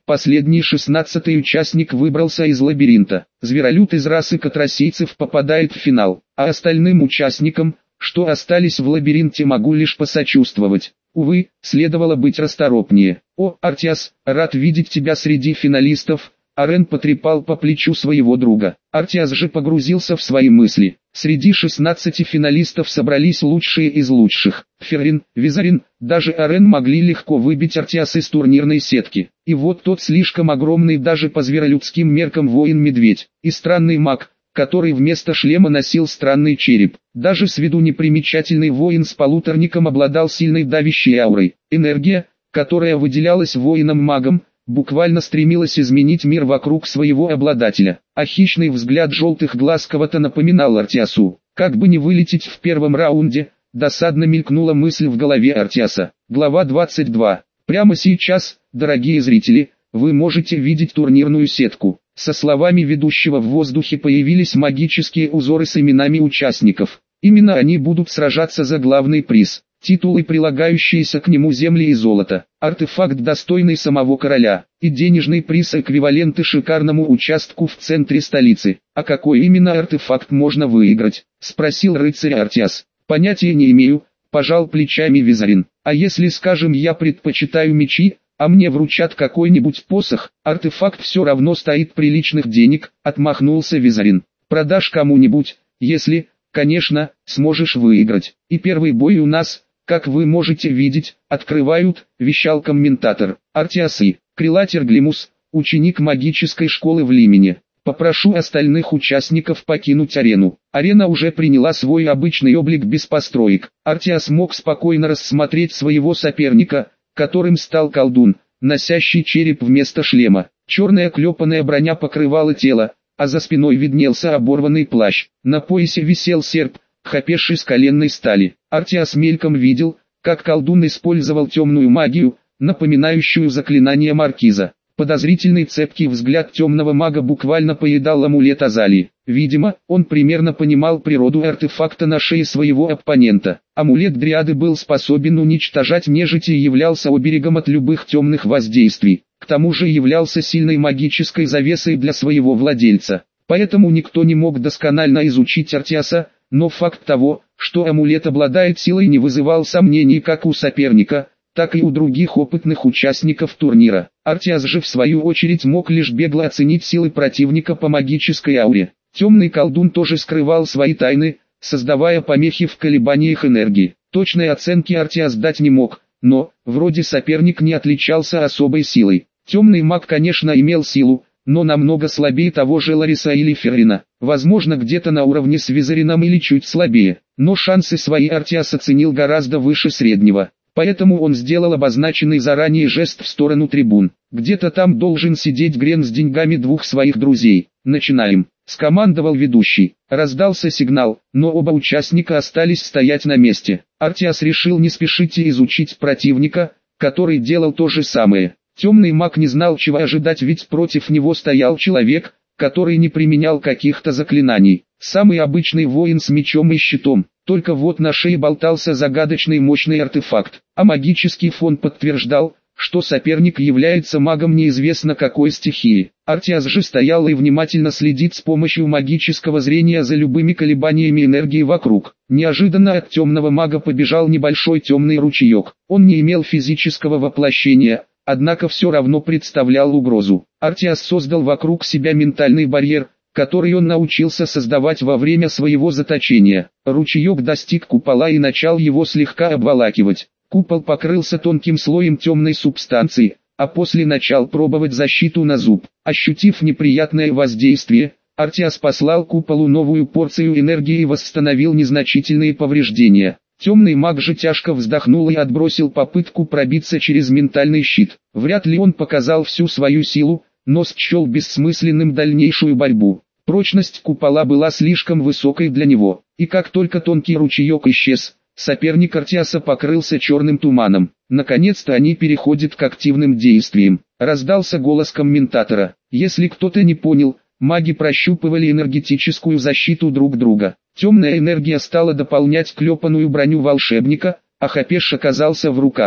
Последний шестнадцатый участник выбрался из лабиринта. Зверолюд из расы катросийцев попадает в финал, а остальным участникам, что остались в лабиринте, могу лишь посочувствовать. Увы, следовало быть расторопнее. О, Артиас, рад видеть тебя среди финалистов. Арен потрепал по плечу своего друга. Артиас же погрузился в свои мысли. Среди шестнадцати финалистов собрались лучшие из лучших. Феррин, Визарин, даже Арен могли легко выбить Артиас из турнирной сетки. И вот тот слишком огромный даже по зверолюдским меркам воин-медведь. И странный маг, который вместо шлема носил странный череп. Даже с виду непримечательный воин с полуторником обладал сильной давящей аурой. Энергия, которая выделялась воином-магом, буквально стремилась изменить мир вокруг своего обладателя. А хищный взгляд желтых глаз кого-то напоминал Артиасу. Как бы не вылететь в первом раунде, досадно мелькнула мысль в голове Артиаса. Глава двадцать два. Прямо сейчас, дорогие зрители, вы можете видеть турнирную сетку. Со словами ведущего в воздухе появились магические узоры с именами участников. Именно они будут сражаться за главный приз. Титулы, прилагающиеся к нему земли и золото, артефакт, достойный самого короля, и денежный приз, эквиваленты шикарному участку в центре столицы. А какой именно артефакт можно выиграть? Спросил рыцарь Артиас. Понятия не имею, пожал плечами Визарин. А если, скажем, я предпочитаю мечи, а мне вручат какой-нибудь посох, артефакт все равно стоит приличных денег, отмахнулся Визарин. Продашь кому-нибудь, если, конечно, сможешь выиграть. И первый бой у нас, как вы можете видеть, открывают, вещал комментатор, Артиасы, Крилатер Глимус, ученик магической школы в Лимене. Попрошу остальных участников покинуть арену. Арена уже приняла свой обычный облик без построек. Артиас мог спокойно рассмотреть своего соперника, которым стал колдун, носящий череп вместо шлема. Черная клепанная броня покрывала тело, а за спиной виднелся оборванный плащ. На поясе висел серп, хапеш из коленной стали. Артиас мельком видел, как колдун использовал темную магию, напоминающую заклинание маркиза. Подозрительный цепкий взгляд темного мага буквально поедал амулет Азалии. Видимо, он примерно понимал природу артефакта на шее своего оппонента. Амулет Дриады был способен уничтожать нежить и являлся оберегом от любых темных воздействий. К тому же являлся сильной магической завесой для своего владельца. Поэтому никто не мог досконально изучить Артиаса, но факт того, что амулет обладает силой, не вызывал сомнений как у соперника, так и у других опытных участников турнира. Артиас же в свою очередь мог лишь бегло оценить силы противника по магической ауре. Темный колдун тоже скрывал свои тайны, создавая помехи в колебаниях энергии. Точной оценки Артиас дать не мог, но, вроде, соперник не отличался особой силой. Темный маг, конечно, имел силу, но намного слабее того же Лариса или Феррина. Возможно, где-то на уровне с Визарином или чуть слабее, но шансы свои Артиас оценил гораздо выше среднего. Поэтому он сделал обозначенный заранее жест в сторону трибун. Где-то там должен сидеть Грен с деньгами двух своих друзей. «Начинаем», — скомандовал ведущий. Раздался сигнал, но оба участника остались стоять на месте. Артиас решил не спешить и изучить противника, который делал то же самое. Темный маг не знал, чего ожидать, ведь против него стоял человек, который не применял каких-то заклинаний. Самый обычный воин с мечом и щитом. Только вот на шее болтался загадочный мощный артефакт, а магический фон подтверждал, что соперник является магом неизвестно какой стихии. Артиас же стоял и внимательно следит с помощью магического зрения за любыми колебаниями энергии вокруг. Неожиданно от темного мага побежал небольшой темный ручеек. Он не имел физического воплощения, однако все равно представлял угрозу. Артиас создал вокруг себя ментальный барьер, который он научился создавать во время своего заточения. Ручеек достиг купола и начал его слегка обволакивать. Купол покрылся тонким слоем темной субстанции, а после начал пробовать защиту на зуб. Ощутив неприятное воздействие, Артиас послал куполу новую порцию энергии и восстановил незначительные повреждения. Темный маг же тяжко вздохнул и отбросил попытку пробиться через ментальный щит. Вряд ли он показал всю свою силу, но счел бессмысленным дальнейшую борьбу. Прочность купола была слишком высокой для него, и как только тонкий ручеек исчез, соперник Артиаса покрылся черным туманом. Наконец-то они переходят к активным действиям. Раздался голос комментатора. Если кто-то не понял, маги прощупывали энергетическую защиту друг друга. Темная энергия стала дополнять клепанную броню волшебника, а хапеш оказался в руках.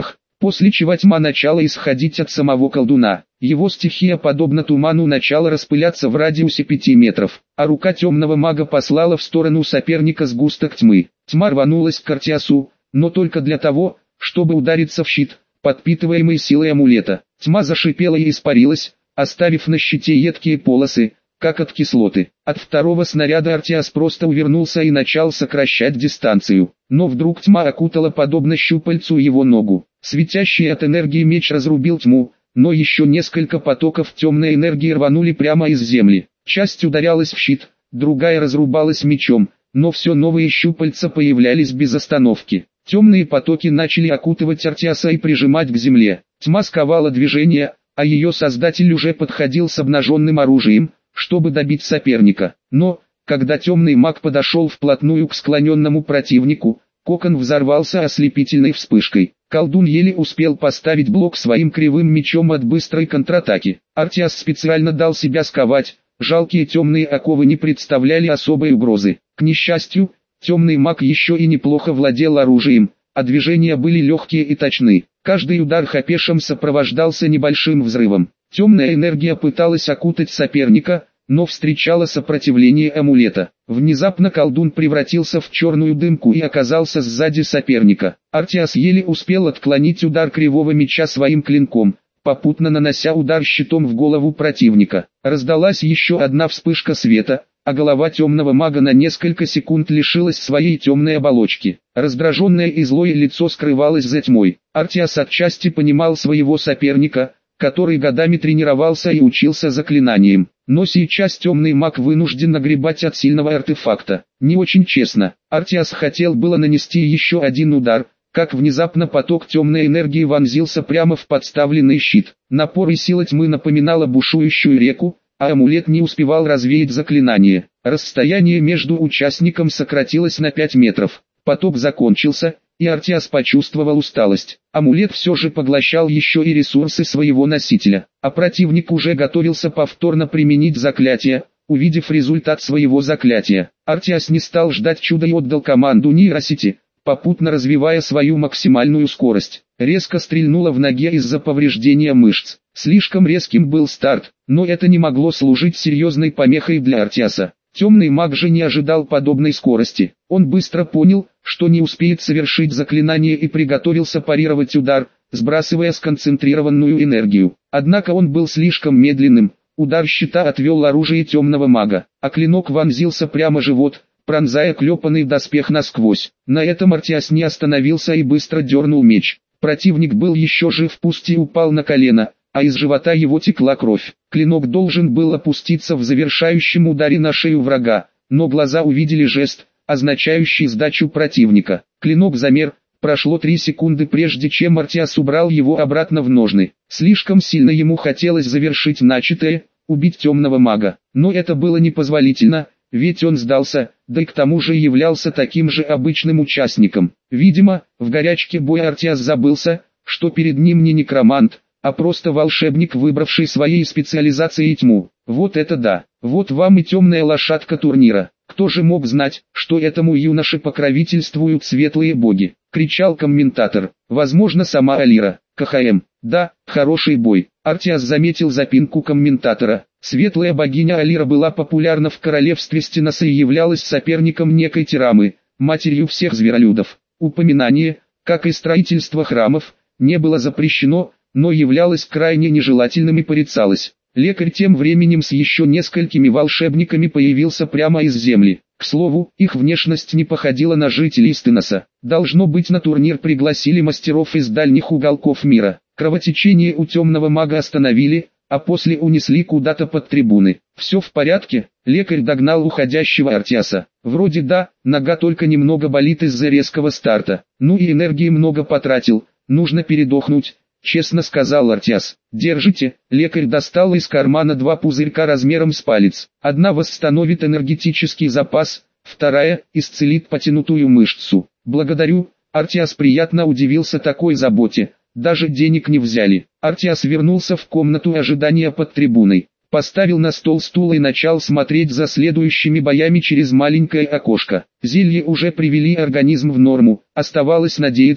после чего тьма начала исходить от самого колдуна. Его стихия, подобно туману, начала распыляться в радиусе пяти метров, а рука темного мага послала в сторону соперника сгусток тьмы. Тьма рванулась к Артиасу, но только для того, чтобы удариться в щит, подпитываемый силой амулета. Тьма зашипела и испарилась, оставив на щите едкие полосы, как от кислоты. От второго снаряда Артиас просто увернулся и начал сокращать дистанцию. Но вдруг тьма окутала подобно щупальцу его ногу. Светящий от энергии меч разрубил тьму, но еще несколько потоков темной энергии рванули прямо из земли. Часть ударялась в щит, другая разрубалась мечом, но все новые щупальца появлялись без остановки. Темные потоки начали окутывать Артиаса и прижимать к земле. Тьма сковала движение, а ее создатель уже подходил с обнаженным оружием, чтобы добить соперника. Но, когда темный маг подошел вплотную к склоненному противнику, кокон взорвался ослепительной вспышкой. Колдун еле успел поставить блок своим кривым мечом от быстрой контратаки. Артиас специально дал себя сковать, жалкие темные оковы не представляли особой угрозы. К несчастью, темный маг еще и неплохо владел оружием, а движения были легкие и точны. Каждый удар хапешем сопровождался небольшим взрывом. Темная энергия пыталась окутать соперника, но встречала сопротивление амулета. Внезапно колдун превратился в черную дымку и оказался сзади соперника. Артиас еле успел отклонить удар кривого меча своим клинком, попутно нанося удар щитом в голову противника. Раздалась еще одна вспышка света, а голова темного мага на несколько секунд лишилась своей темной оболочки. Раздраженное и злое лицо скрывалось за тьмой. Артиас отчасти понимал своего соперника, который годами тренировался и учился заклинаниям. Но сейчас темный маг вынужден нагребать от сильного артефакта. Не очень честно. Артиас хотел было нанести еще один удар, как внезапно поток темной энергии вонзился прямо в подставленный щит. Напор и сила тьмы напоминала бушующую реку, а амулет не успевал развеять заклинание. Расстояние между участником сократилось на пять метров. Поток закончился, и Артиас почувствовал усталость. Амулет все же поглощал еще и ресурсы своего носителя, а противник уже готовился повторно применить заклятие. Увидев результат своего заклятия, Артиас не стал ждать чуда и отдал команду нейросети, попутно развивая свою максимальную скорость. Резко стрельнула в ноге из-за повреждения мышц. Слишком резким был старт, но это не могло служить серьезной помехой для Артиаса. Темный маг же не ожидал подобной скорости. Он быстро понял, что не успеет совершить заклинание, и приготовился парировать удар, сбрасывая сконцентрированную энергию. Однако он был слишком медленным. Удар щита отвел оружие темного мага, а клинок вонзился прямо в живот, пронзая клепанный доспех насквозь. На этом Артиас не остановился и быстро дернул меч. Противник был еще жив, пусть и упал на колено, а из живота его текла кровь. Клинок должен был опуститься в завершающем ударе на шею врага, но глаза увидели жест, означающий сдачу противника. Клинок замер, прошло три секунды прежде чем Артиас убрал его обратно в ножны. Слишком сильно ему хотелось завершить начатое, убить темного мага, но это было непозволительно, ведь он сдался, да и к тому же являлся таким же обычным участником. Видимо, в горячке боя Артиас забылся, что перед ним не некромант, а просто волшебник, выбравший своей специализацией тьму. Вот это да, вот вам и темная лошадка турнира. Кто же мог знать, что этому юноше покровительствуют светлые боги? Кричал комментатор. Возможно, сама Алира. КХМ. Да, хороший бой. Артиас заметил запинку комментатора. Светлая богиня Алира была популярна в королевстве Стеноса и являлась соперником некой Тирамы, матерью всех зверолюдов. Упоминание, как и строительство храмов, не было запрещено, но являлось крайне нежелательным и порицалось. Лекарь тем временем с еще несколькими волшебниками появился прямо из земли. К слову, их внешность не походила на жителей Стеноса. Должно быть, на турнир пригласили мастеров из дальних уголков мира. Кровотечение у темного мага остановили, а после унесли куда-то под трибуны. Все в порядке? Лекарь догнал уходящего Артиаса. Вроде да, нога только немного болит из-за резкого старта. Ну и энергии много потратил, нужно передохнуть. Честно сказал Артиас. Держите. Лекарь достал из кармана два пузырька размером с палец. Одна восстановит энергетический запас, вторая исцелит потянутую мышцу. Благодарю. Артиас приятно удивился такой заботе. Даже денег не взяли. Артиас вернулся в комнату ожидания под трибуной. Поставил на стол стул и начал смотреть за следующими боями через маленькое окошко. Зелье уже привели организм в норму. Оставалось надеяться,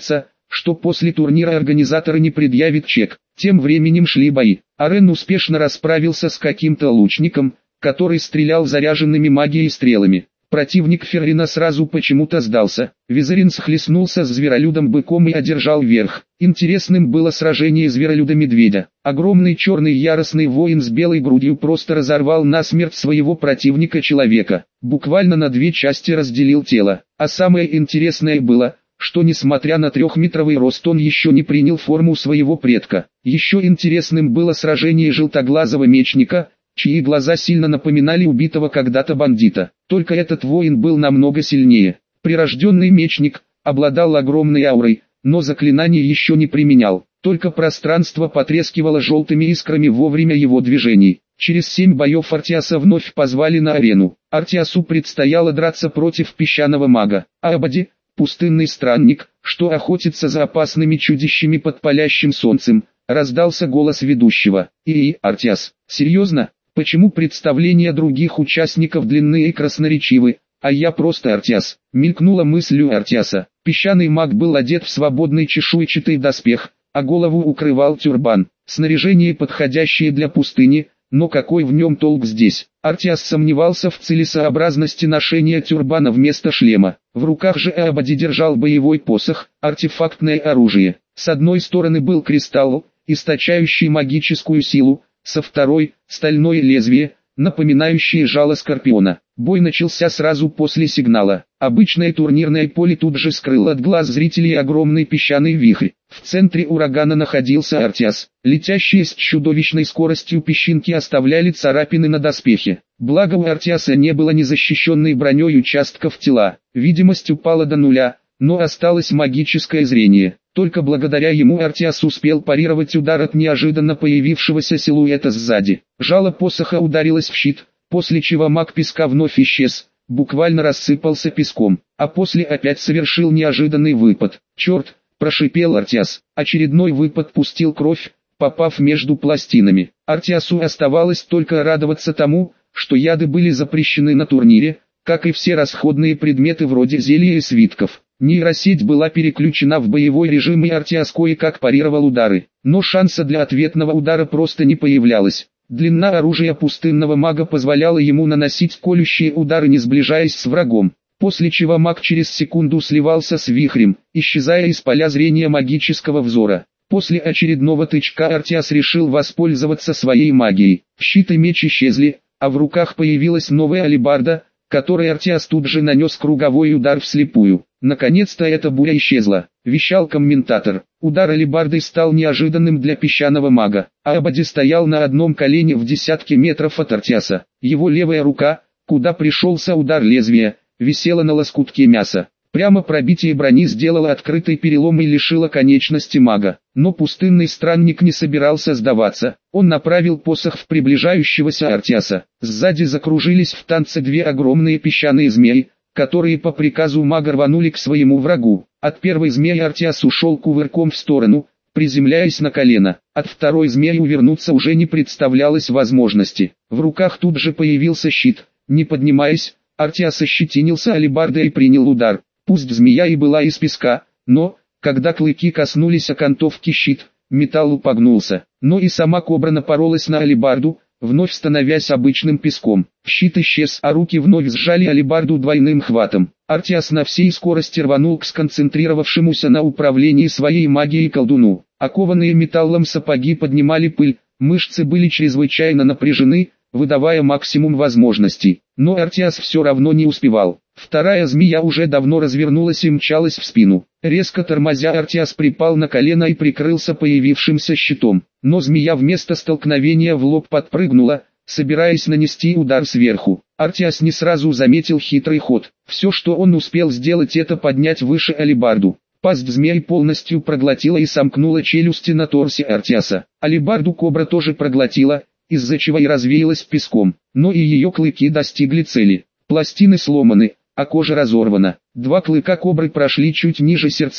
что после турнира организаторы не предъявят чек. Тем временем шли бои. Арен успешно расправился с каким-то лучником, который стрелял заряженными магией стрелами. Противник Феррина сразу почему-то сдался. Визарин схлестнулся с зверолюдом-быком и одержал верх. Интересным было сражение зверолюда-медведя. Огромный черный яростный воин с белой грудью просто разорвал насмерть своего противника-человека. Буквально на две части разделил тело. А самое интересное было, что несмотря на трехметровый рост он еще не принял форму своего предка. Еще интересным было сражение желтоглазого мечника, чьи глаза сильно напоминали убитого когда-то бандита. Только этот воин был намного сильнее. Прирожденный мечник, обладал огромной аурой, но заклинание еще не применял. Только пространство потрескивало желтыми искрами во время его движений. Через семь боев Артиаса вновь позвали на арену. Артиасу предстояло драться против песчаного мага. Абади, пустынный странник, что охотится за опасными чудищами под палящим солнцем, раздался голос ведущего. «Эй, Артиас, серьезно? Почему представления других участников длинные и красноречивы, а я просто Артиас?» Мелькнула мысль у Артиаса. Песчаный маг был одет в свободный чешуйчатый доспех, а голову укрывал тюрбан. Снаряжение подходящее для пустыни, но какой в нем толк здесь? Артиас сомневался в целесообразности ношения тюрбана вместо шлема. В руках же Абади держал боевой посох, артефактное оружие. С одной стороны был кристалл, источающий магическую силу, со второй – стальное лезвие, напоминающее жало скорпиона. Бой начался сразу после сигнала. Обычное турнирное поле тут же скрыло от глаз зрителей огромный песчаный вихрь. В центре урагана находился Артиас. Летящие с чудовищной скоростью песчинки оставляли царапины на доспехе. Благо у Артиаса не было незащищенной броней участков тела. Видимость упала до нуля, но осталось магическое зрение. Только благодаря ему Артиас успел парировать удар от неожиданно появившегося силуэта сзади. Жало посоха ударилось в щит, после чего маг песка вновь исчез, буквально рассыпался песком, а после опять совершил неожиданный выпад. «Черт!» – прошипел Артиас. Очередной выпад пустил кровь, попав между пластинами. Артиасу оставалось только радоваться тому, что яды были запрещены на турнире, как и все расходные предметы вроде зелья и свитков. Нейросеть была переключена в боевой режим и Артиас кое-как парировал удары, но шанса для ответного удара просто не появлялось. Длина оружия пустынного мага позволяла ему наносить колющие удары, не сближаясь с врагом, после чего маг через секунду сливался с вихрем, исчезая из поля зрения магического взора. После очередного тычка Артиас решил воспользоваться своей магией. Щит и меч исчезли, а в руках появилась новая алебарда, которой Артиас тут же нанес круговой удар вслепую. «Наконец-то эта буря исчезла», — вещал комментатор. Удар алебардой стал неожиданным для песчаного мага, а Абади стоял на одном колене в десятке метров от Артиаса. Его левая рука, куда пришелся удар лезвия, висела на лоскутке мяса. Прямо пробитие брони сделало открытый перелом и лишило конечности мага. Но пустынный странник не собирался сдаваться. Он направил посох в приближающегося Артиаса. Сзади закружились в танце две огромные песчаные змеи, которые по приказу мага рванули к своему врагу. От первой змеи Артиас ушел кувырком в сторону, приземляясь на колено. От второй змеи увернуться уже не представлялось возможности. В руках тут же появился щит. Не поднимаясь, Артиас ощетинился алебардой и принял удар. Пусть змея и была из песка, но, когда клыки коснулись окантовки щит, металл упогнулся. Но и сама кобра напоролась на алебарду, вновь становясь обычным песком. Щит исчез, а руки вновь сжали алебарду двойным хватом. Артиас на всей скорости рванул к сконцентрировавшемуся на управлении своей магией колдуну. Окованные металлом сапоги поднимали пыль, мышцы были чрезвычайно напряжены, выдавая максимум возможностей. Но Артиас все равно не успевал. Вторая змея уже давно развернулась и мчалась в спину. Резко тормозя, Артиас припал на колено и прикрылся появившимся щитом. Но змея вместо столкновения в лоб подпрыгнула, собираясь нанести удар сверху. Артиас не сразу заметил хитрый ход. Все, что он успел сделать, это поднять выше алебарду. Пасть змеи полностью проглотила и сомкнула челюсти на торсе Артиаса. Алебарду кобра тоже проглотила, из-за чего и развеялась песком. Но и ее клыки достигли цели. Пластины сломаны, а кожа разорвана. Два клыка кобры прошли чуть ниже сердца,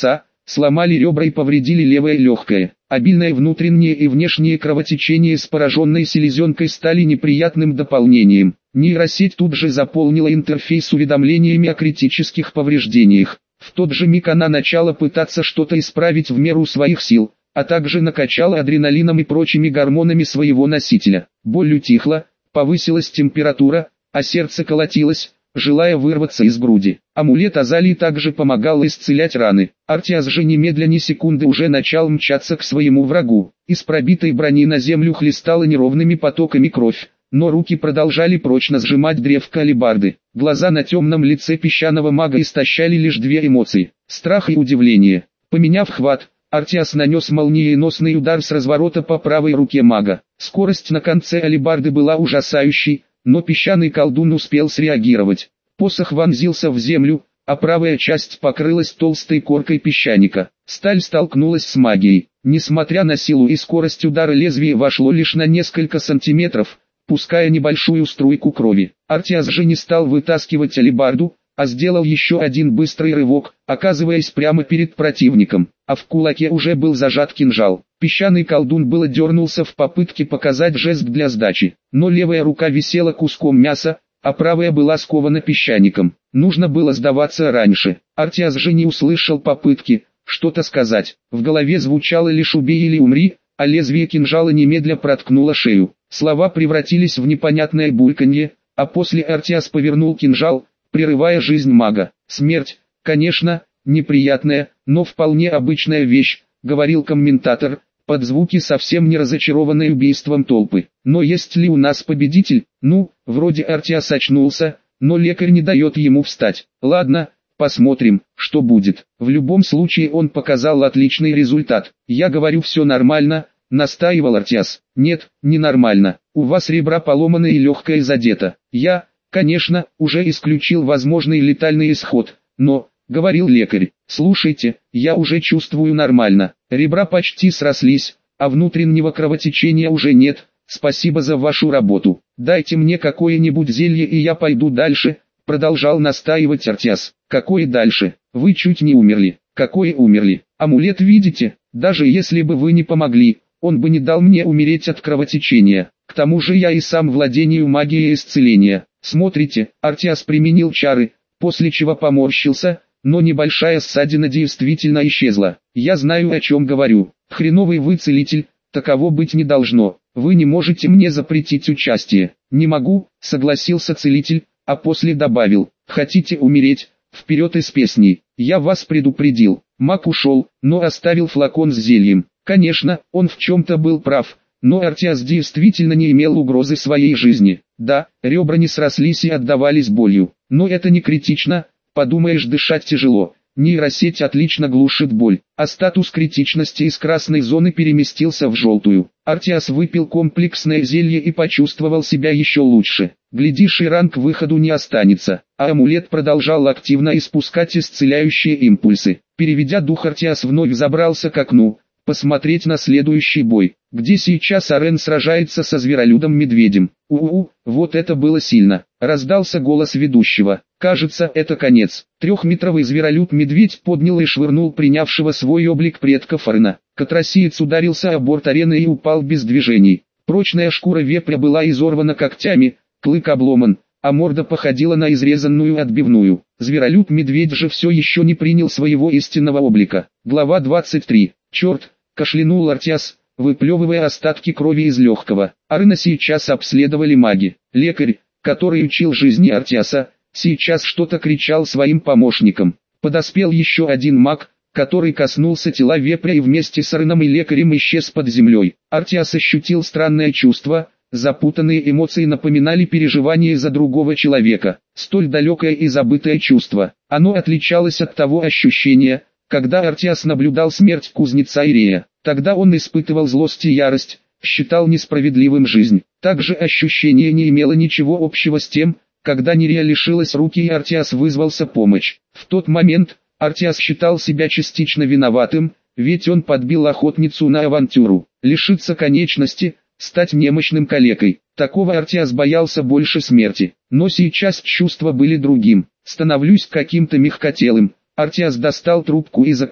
сломали ребра и повредили левое легкое. Обильное внутреннее и внешнее кровотечение с пораженной селезенкой стали неприятным дополнением. Нейросеть тут же заполнила интерфейс с уведомлениями о критических повреждениях. В тот же миг она начала пытаться что-то исправить в меру своих сил, а также накачала адреналином и прочими гормонами своего носителя. Боль утихла, повысилась температура, а сердце колотилось, желая вырваться из груди. Амулет Азалии также помогал исцелять раны. Артиас же немедля ни секунды уже начал мчаться к своему врагу. Из пробитой брони на землю хлестала неровными потоками кровь, но руки продолжали прочно сжимать древко алебарды. Глаза на темном лице песчаного мага истощали лишь две эмоции – страх и удивление. Поменяв хват, Артиас нанес молниеносный удар с разворота по правой руке мага. Скорость на конце алебарды была ужасающей, но песчаный колдун успел среагировать. Посох вонзился в землю, а правая часть покрылась толстой коркой песчаника. Сталь столкнулась с магией. Несмотря на силу и скорость удара, лезвие вошло лишь на несколько сантиметров, пуская небольшую струйку крови. Артиас же не стал вытаскивать алебарду, а сделал еще один быстрый рывок, оказываясь прямо перед противником, а в кулаке уже был зажат кинжал. Песчаный колдун было дернулся в попытке показать жест для сдачи, но левая рука висела куском мяса, а правая была скована песчаником. Нужно было сдаваться раньше. Артиас же не услышал попытки что-то сказать. В голове звучало лишь «убей или умри», а лезвие кинжала немедля проткнуло шею. Слова превратились в непонятное бульканье, а после Артиас повернул кинжал, прерывая жизнь мага. «Смерть, конечно, неприятная, но вполне обычная вещь», — говорил комментатор, под звуки совсем не разочарованной убийством толпы. «Но есть ли у нас победитель? Ну, вроде Артиас очнулся, но лекарь не дает ему встать. Ладно, посмотрим, что будет. В любом случае он показал отличный результат. Я говорю, все нормально», — настаивал Артиас. «Нет, не нормально. У вас ребра поломаны и легкое задето. Я, конечно, уже исключил возможный летальный исход, но...» — говорил лекарь. «Слушайте, я уже чувствую нормально. Ребра почти срослись, а внутреннего кровотечения уже нет. Спасибо за вашу работу. Дайте мне какое-нибудь зелье и я пойду дальше», — продолжал настаивать Артиас. «Какое дальше? Вы чуть не умерли». «Какое умерли? Амулет видите? Даже если бы вы не помогли, он бы не дал мне умереть от кровотечения. К тому же я и сам владею магией исцеления. Смотрите». Артиас применил чары, после чего поморщился, но небольшая ссадина действительно исчезла. «Я знаю, о чем говорю. Хреновый вы целитель, таково быть не должно. Вы не можете мне запретить участие». «Не могу», — согласился целитель, а после добавил: «Хотите умереть? Вперед из песни. Я вас предупредил». Маг ушел, но оставил флакон с зельем. Конечно, он в чем-то был прав, но Артиас действительно не имел угрозы своей жизни. Да, ребра не срослись и отдавались болью, но это не критично. Подумаешь, дышать тяжело. Нейросеть отлично глушит боль, а статус критичности из красной зоны переместился в желтую. Артиас выпил комплексное зелье и почувствовал себя еще лучше. Глядишь, и ран к выходу не останется, а амулет продолжал активно испускать исцеляющие импульсы. Переведя дух, Артиас вновь забрался к окну, посмотреть на следующий бой, где сейчас Арен сражается со зверолюдом-медведем. У-у-у, вот это было сильно. Раздался голос ведущего. Кажется, это конец. Трехметровый зверолюд-медведь поднял и швырнул принявшего свой облик предков Арена. Катросиец ударился о борт арены и упал без движений. Прочная шкура вепря была изорвана когтями, клык обломан, а морда походила на изрезанную отбивную. Зверолюд-медведь же все еще не принял своего истинного облика. Глава двадцать три. «Черт!» — кашлянул Артиас, выплевывая остатки крови из легкого. Арена сейчас обследовали маги. Лекарь, который учил жизни Артиаса, сейчас что-то кричал своим помощникам. Подоспел еще один маг, который коснулся тела вепря и вместе с Ареном и лекарем исчез под землей. Артиас ощутил странное чувство, запутанные эмоции напоминали переживания за другого человека. Столь далекое и забытое чувство. Оно отличалось от того ощущения, когда Артиас наблюдал смерть кузнеца Ирея. Тогда он испытывал злость и ярость, считал несправедливым жизнь. Также ощущение не имело ничего общего с тем, когда Нерия лишилась руки и Артиас вызвался помочь. В тот момент Артиас считал себя частично виноватым, ведь он подбил охотницу на авантюру. Лишиться конечности, стать немощным калекой. Такого Артиас боялся больше смерти. Но сейчас чувства были другим. Становлюсь каким-то мягкотелым. Артиас достал трубку и закурил.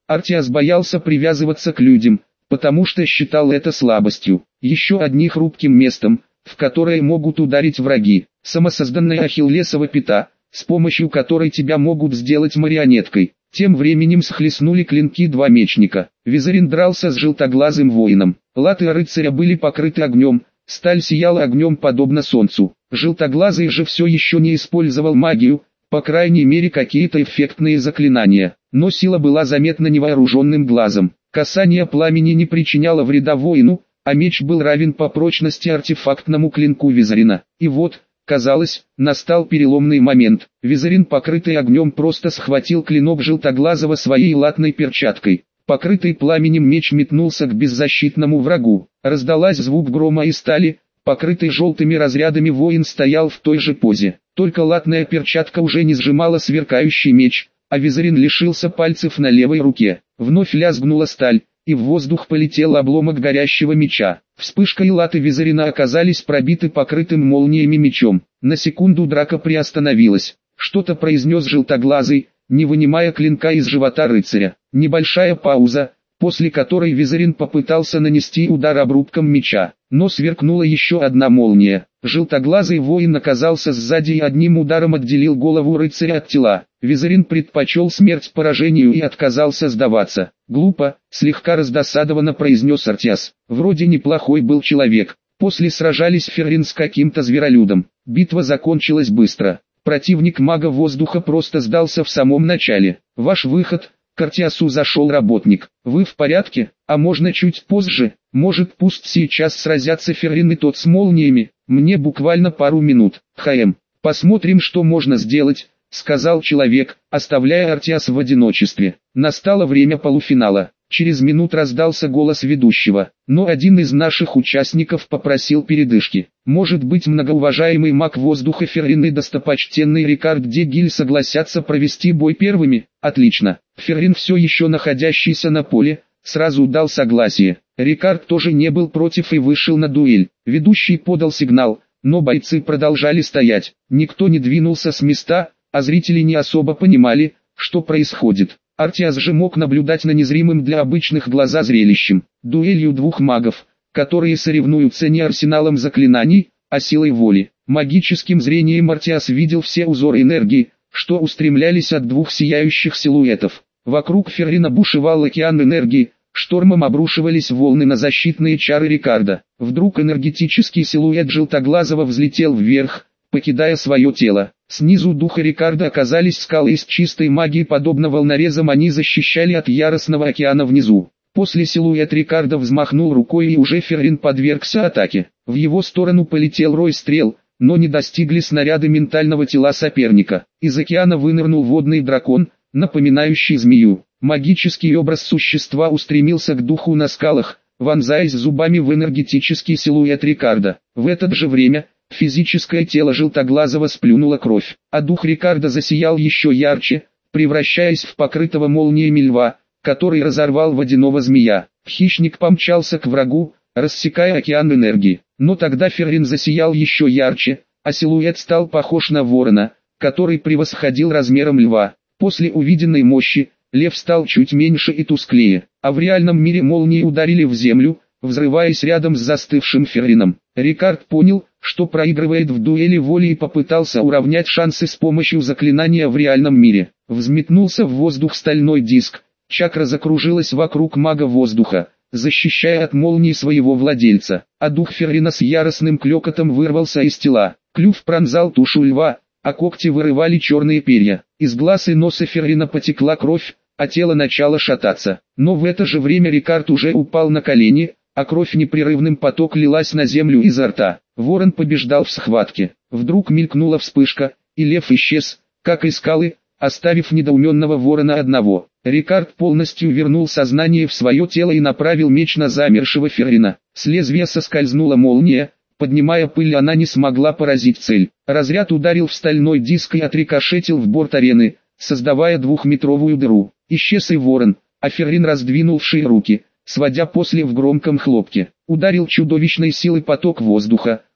Артиас боялся привязываться к людям, потому что считал это слабостью. Еще одним хрупким местом, в которое могут ударить враги, самосозданная ахиллесова пята, с помощью которой тебя могут сделать марионеткой. Тем временем схлестнули клинки два мечника. Визарин дрался с желтоглазым воином. Латы рыцаря были покрыты огнем, сталь сияла огнем подобно солнцу. Желтоглазый же все еще не использовал магию, по крайней мере какие-то эффектные заклинания, но сила была заметна невооруженным глазом. Касание пламени не причиняло вреда воину, а меч был равен по прочности артефактному клинку Визарина. И вот, казалось, настал переломный момент. Визарин, покрытый огнем, просто схватил клинок желтоглазого своей латной перчаткой. Покрытый пламенем меч метнулся к беззащитному врагу. Раздалась звук грома и стали. Покрытый желтыми разрядами воин стоял в той же позе. Только латная перчатка уже не сжимала сверкающий меч, а Визарин лишился пальцев на левой руке. Вновь лязгнула сталь, и в воздух полетел обломок горящего меча. Вспышка и латы Визарина оказались пробиты покрытым молниями мечом. На секунду драка приостановилась. Что-то произнес желтоглазый, не вынимая клинка из живота рыцаря. Небольшая пауза, после которой Визарин попытался нанести удар обрубком меча, но сверкнула еще одна молния. Желтоглазый воин оказался сзади и одним ударом отделил голову рыцаря от тела. Визарин предпочел смерть поражению и отказался сдаваться. «Глупо», — слегка раздосадованно произнес Артиас. «Вроде неплохой был человек. После сражались Феррин с каким-то зверолюдом. Битва закончилась быстро. Противник мага воздуха просто сдался в самом начале. Ваш выход...» К Артиасу зашел работник. «Вы в порядке? А можно чуть позже? Может, пусть сейчас сразятся Феррин и тот с молниями? Мне буквально пару минут. Хм, посмотрим, что можно сделать», — сказал человек, оставляя Артиаса в одиночестве. Настало время полуфинала. Через минут раздался голос ведущего, но один из наших участников попросил передышки. Может быть, многоуважаемый маг воздуха Феррин и достопочтенный Рикард де Гиль согласятся провести бой первыми? Отлично. Феррин, все еще находящийся на поле, сразу дал согласие. Рикард тоже не был против и вышел на дуэль. Ведущий подал сигнал, но бойцы продолжали стоять. Никто не двинулся с места, а зрители не особо понимали, что происходит. Артиас же мог наблюдать на незримым для обычных глаза зрелищем. Дуэлью двух магов, которые соревнуются не арсеналом заклинаний, а силой воли. Магическим зрением Артиас видел все узоры энергии, что устремлялись от двух сияющих силуэтов. Вокруг Феррина бушевал океан энергии, штормом обрушивались волны на защитные чары Рикарда. Вдруг энергетический силуэт желтоглазого взлетел вверх, покидая свое тело. Снизу духа Рикарда оказались скалы из чистой магии, подобно волнорезам они защищали от яростного океана внизу. После силуэт Рикарда взмахнул рукой и уже Феррин подвергся атаке. В его сторону полетел рой стрел, но не достигли снаряды ментального тела соперника. Из океана вынырнул водный дракон, напоминающий змею. Магический образ существа устремился к духу на скалах, вонзаясь зубами в энергетический силуэт Рикарда. В это же время физическое тело желтоглазого сплюнуло кровь, а дух Рикарда засиял еще ярче, превращаясь в покрытого молниями льва, который разорвал водяного змея. Хищник помчался к врагу, рассекая океан энергии. Но тогда Феррин засиял еще ярче, а силуэт стал похож на ворона, который превосходил размером льва. После увиденной мощи, лев стал чуть меньше и тусклее, а в реальном мире молнии ударили в землю, взрываясь рядом с застывшим Феррином. Рикард понял, что проигрывает в дуэли воли и попытался уравнять шансы с помощью заклинания в реальном мире. Взметнулся в воздух стальной диск, чакра закружилась вокруг мага воздуха, защищая от молнии своего владельца, а дух Феррина с яростным клёкотом вырвался из тела. Клюв пронзал тушу льва, а когти вырывали черные перья. Из глаз и носа Феррина потекла кровь, а тело начало шататься. Но в это же время Рикард уже упал на колени, а кровь непрерывным потоком лилась на землю изо рта. Ворон побеждал в схватке. Вдруг мелькнула вспышка, и лев исчез, как и скалы, оставив недоуменного ворона одного. Рикард полностью вернул сознание в свое тело и направил меч на замершего Феррина. С лезвия соскользнула молния, поднимая пыль, она не смогла поразить цель. Разряд ударил в стальной диск и отрикошетил в борт арены, создавая двухметровую дыру. Исчез и ворон, а Феррин, раздвинувший руки, сводя после в громком хлопке, ударил чудовищной силой поток воздуха,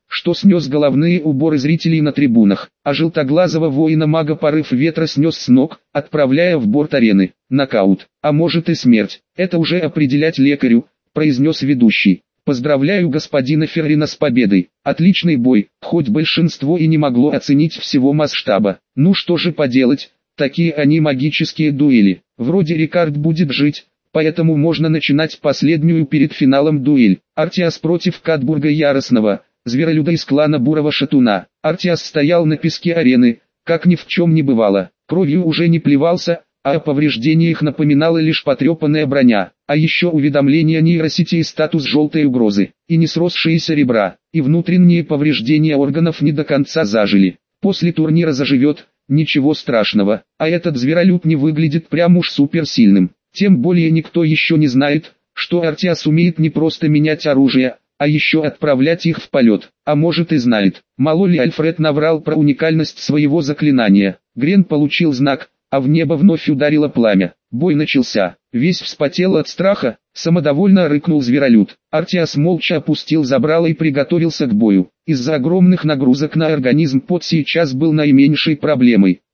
что снес головные уборы зрителей на трибунах, а желтоглазого воина-мага порыв ветра снес с ног, отправляя в борт арены. Нокаут, а может и смерть, это уже определять лекарю, произнес ведущий. Поздравляю господина Феррина с победой, отличный бой, хоть большинство и не могло оценить всего масштаба. Ну что же поделать, такие они магические дуэли. Вроде Рикард будет жить, поэтому можно начинать последнюю перед финалом дуэль. Артиас против Катбурга Яростного, зверолюда из клана Бурого Шатуна. Артиас стоял на песке арены, как ни в чем не бывало, кровью уже не плевался, а о повреждениях напоминала лишь потрепанная броня, а еще уведомление нейросети и статус желтой угрозы, и не сросшиеся ребра, и внутренние повреждения органов не до конца зажили. После турнира заживет, ничего страшного, а этот зверолюд не выглядит прям уж суперсильным. Тем более никто еще не знает, что Артиас умеет не просто менять оружие, а еще отправлять их в полет. А может и знает. Мало ли Альфред наврал про уникальность своего заклинания. Грен получил знак, а в небо вновь ударило пламя. Бой начался. Весь вспотел от страха, самодовольно рыкнул зверолюд. Артиас молча опустил забрало и приготовился к бою. Из-за огромных нагрузок на организм пот сейчас был наименьшей проблемой.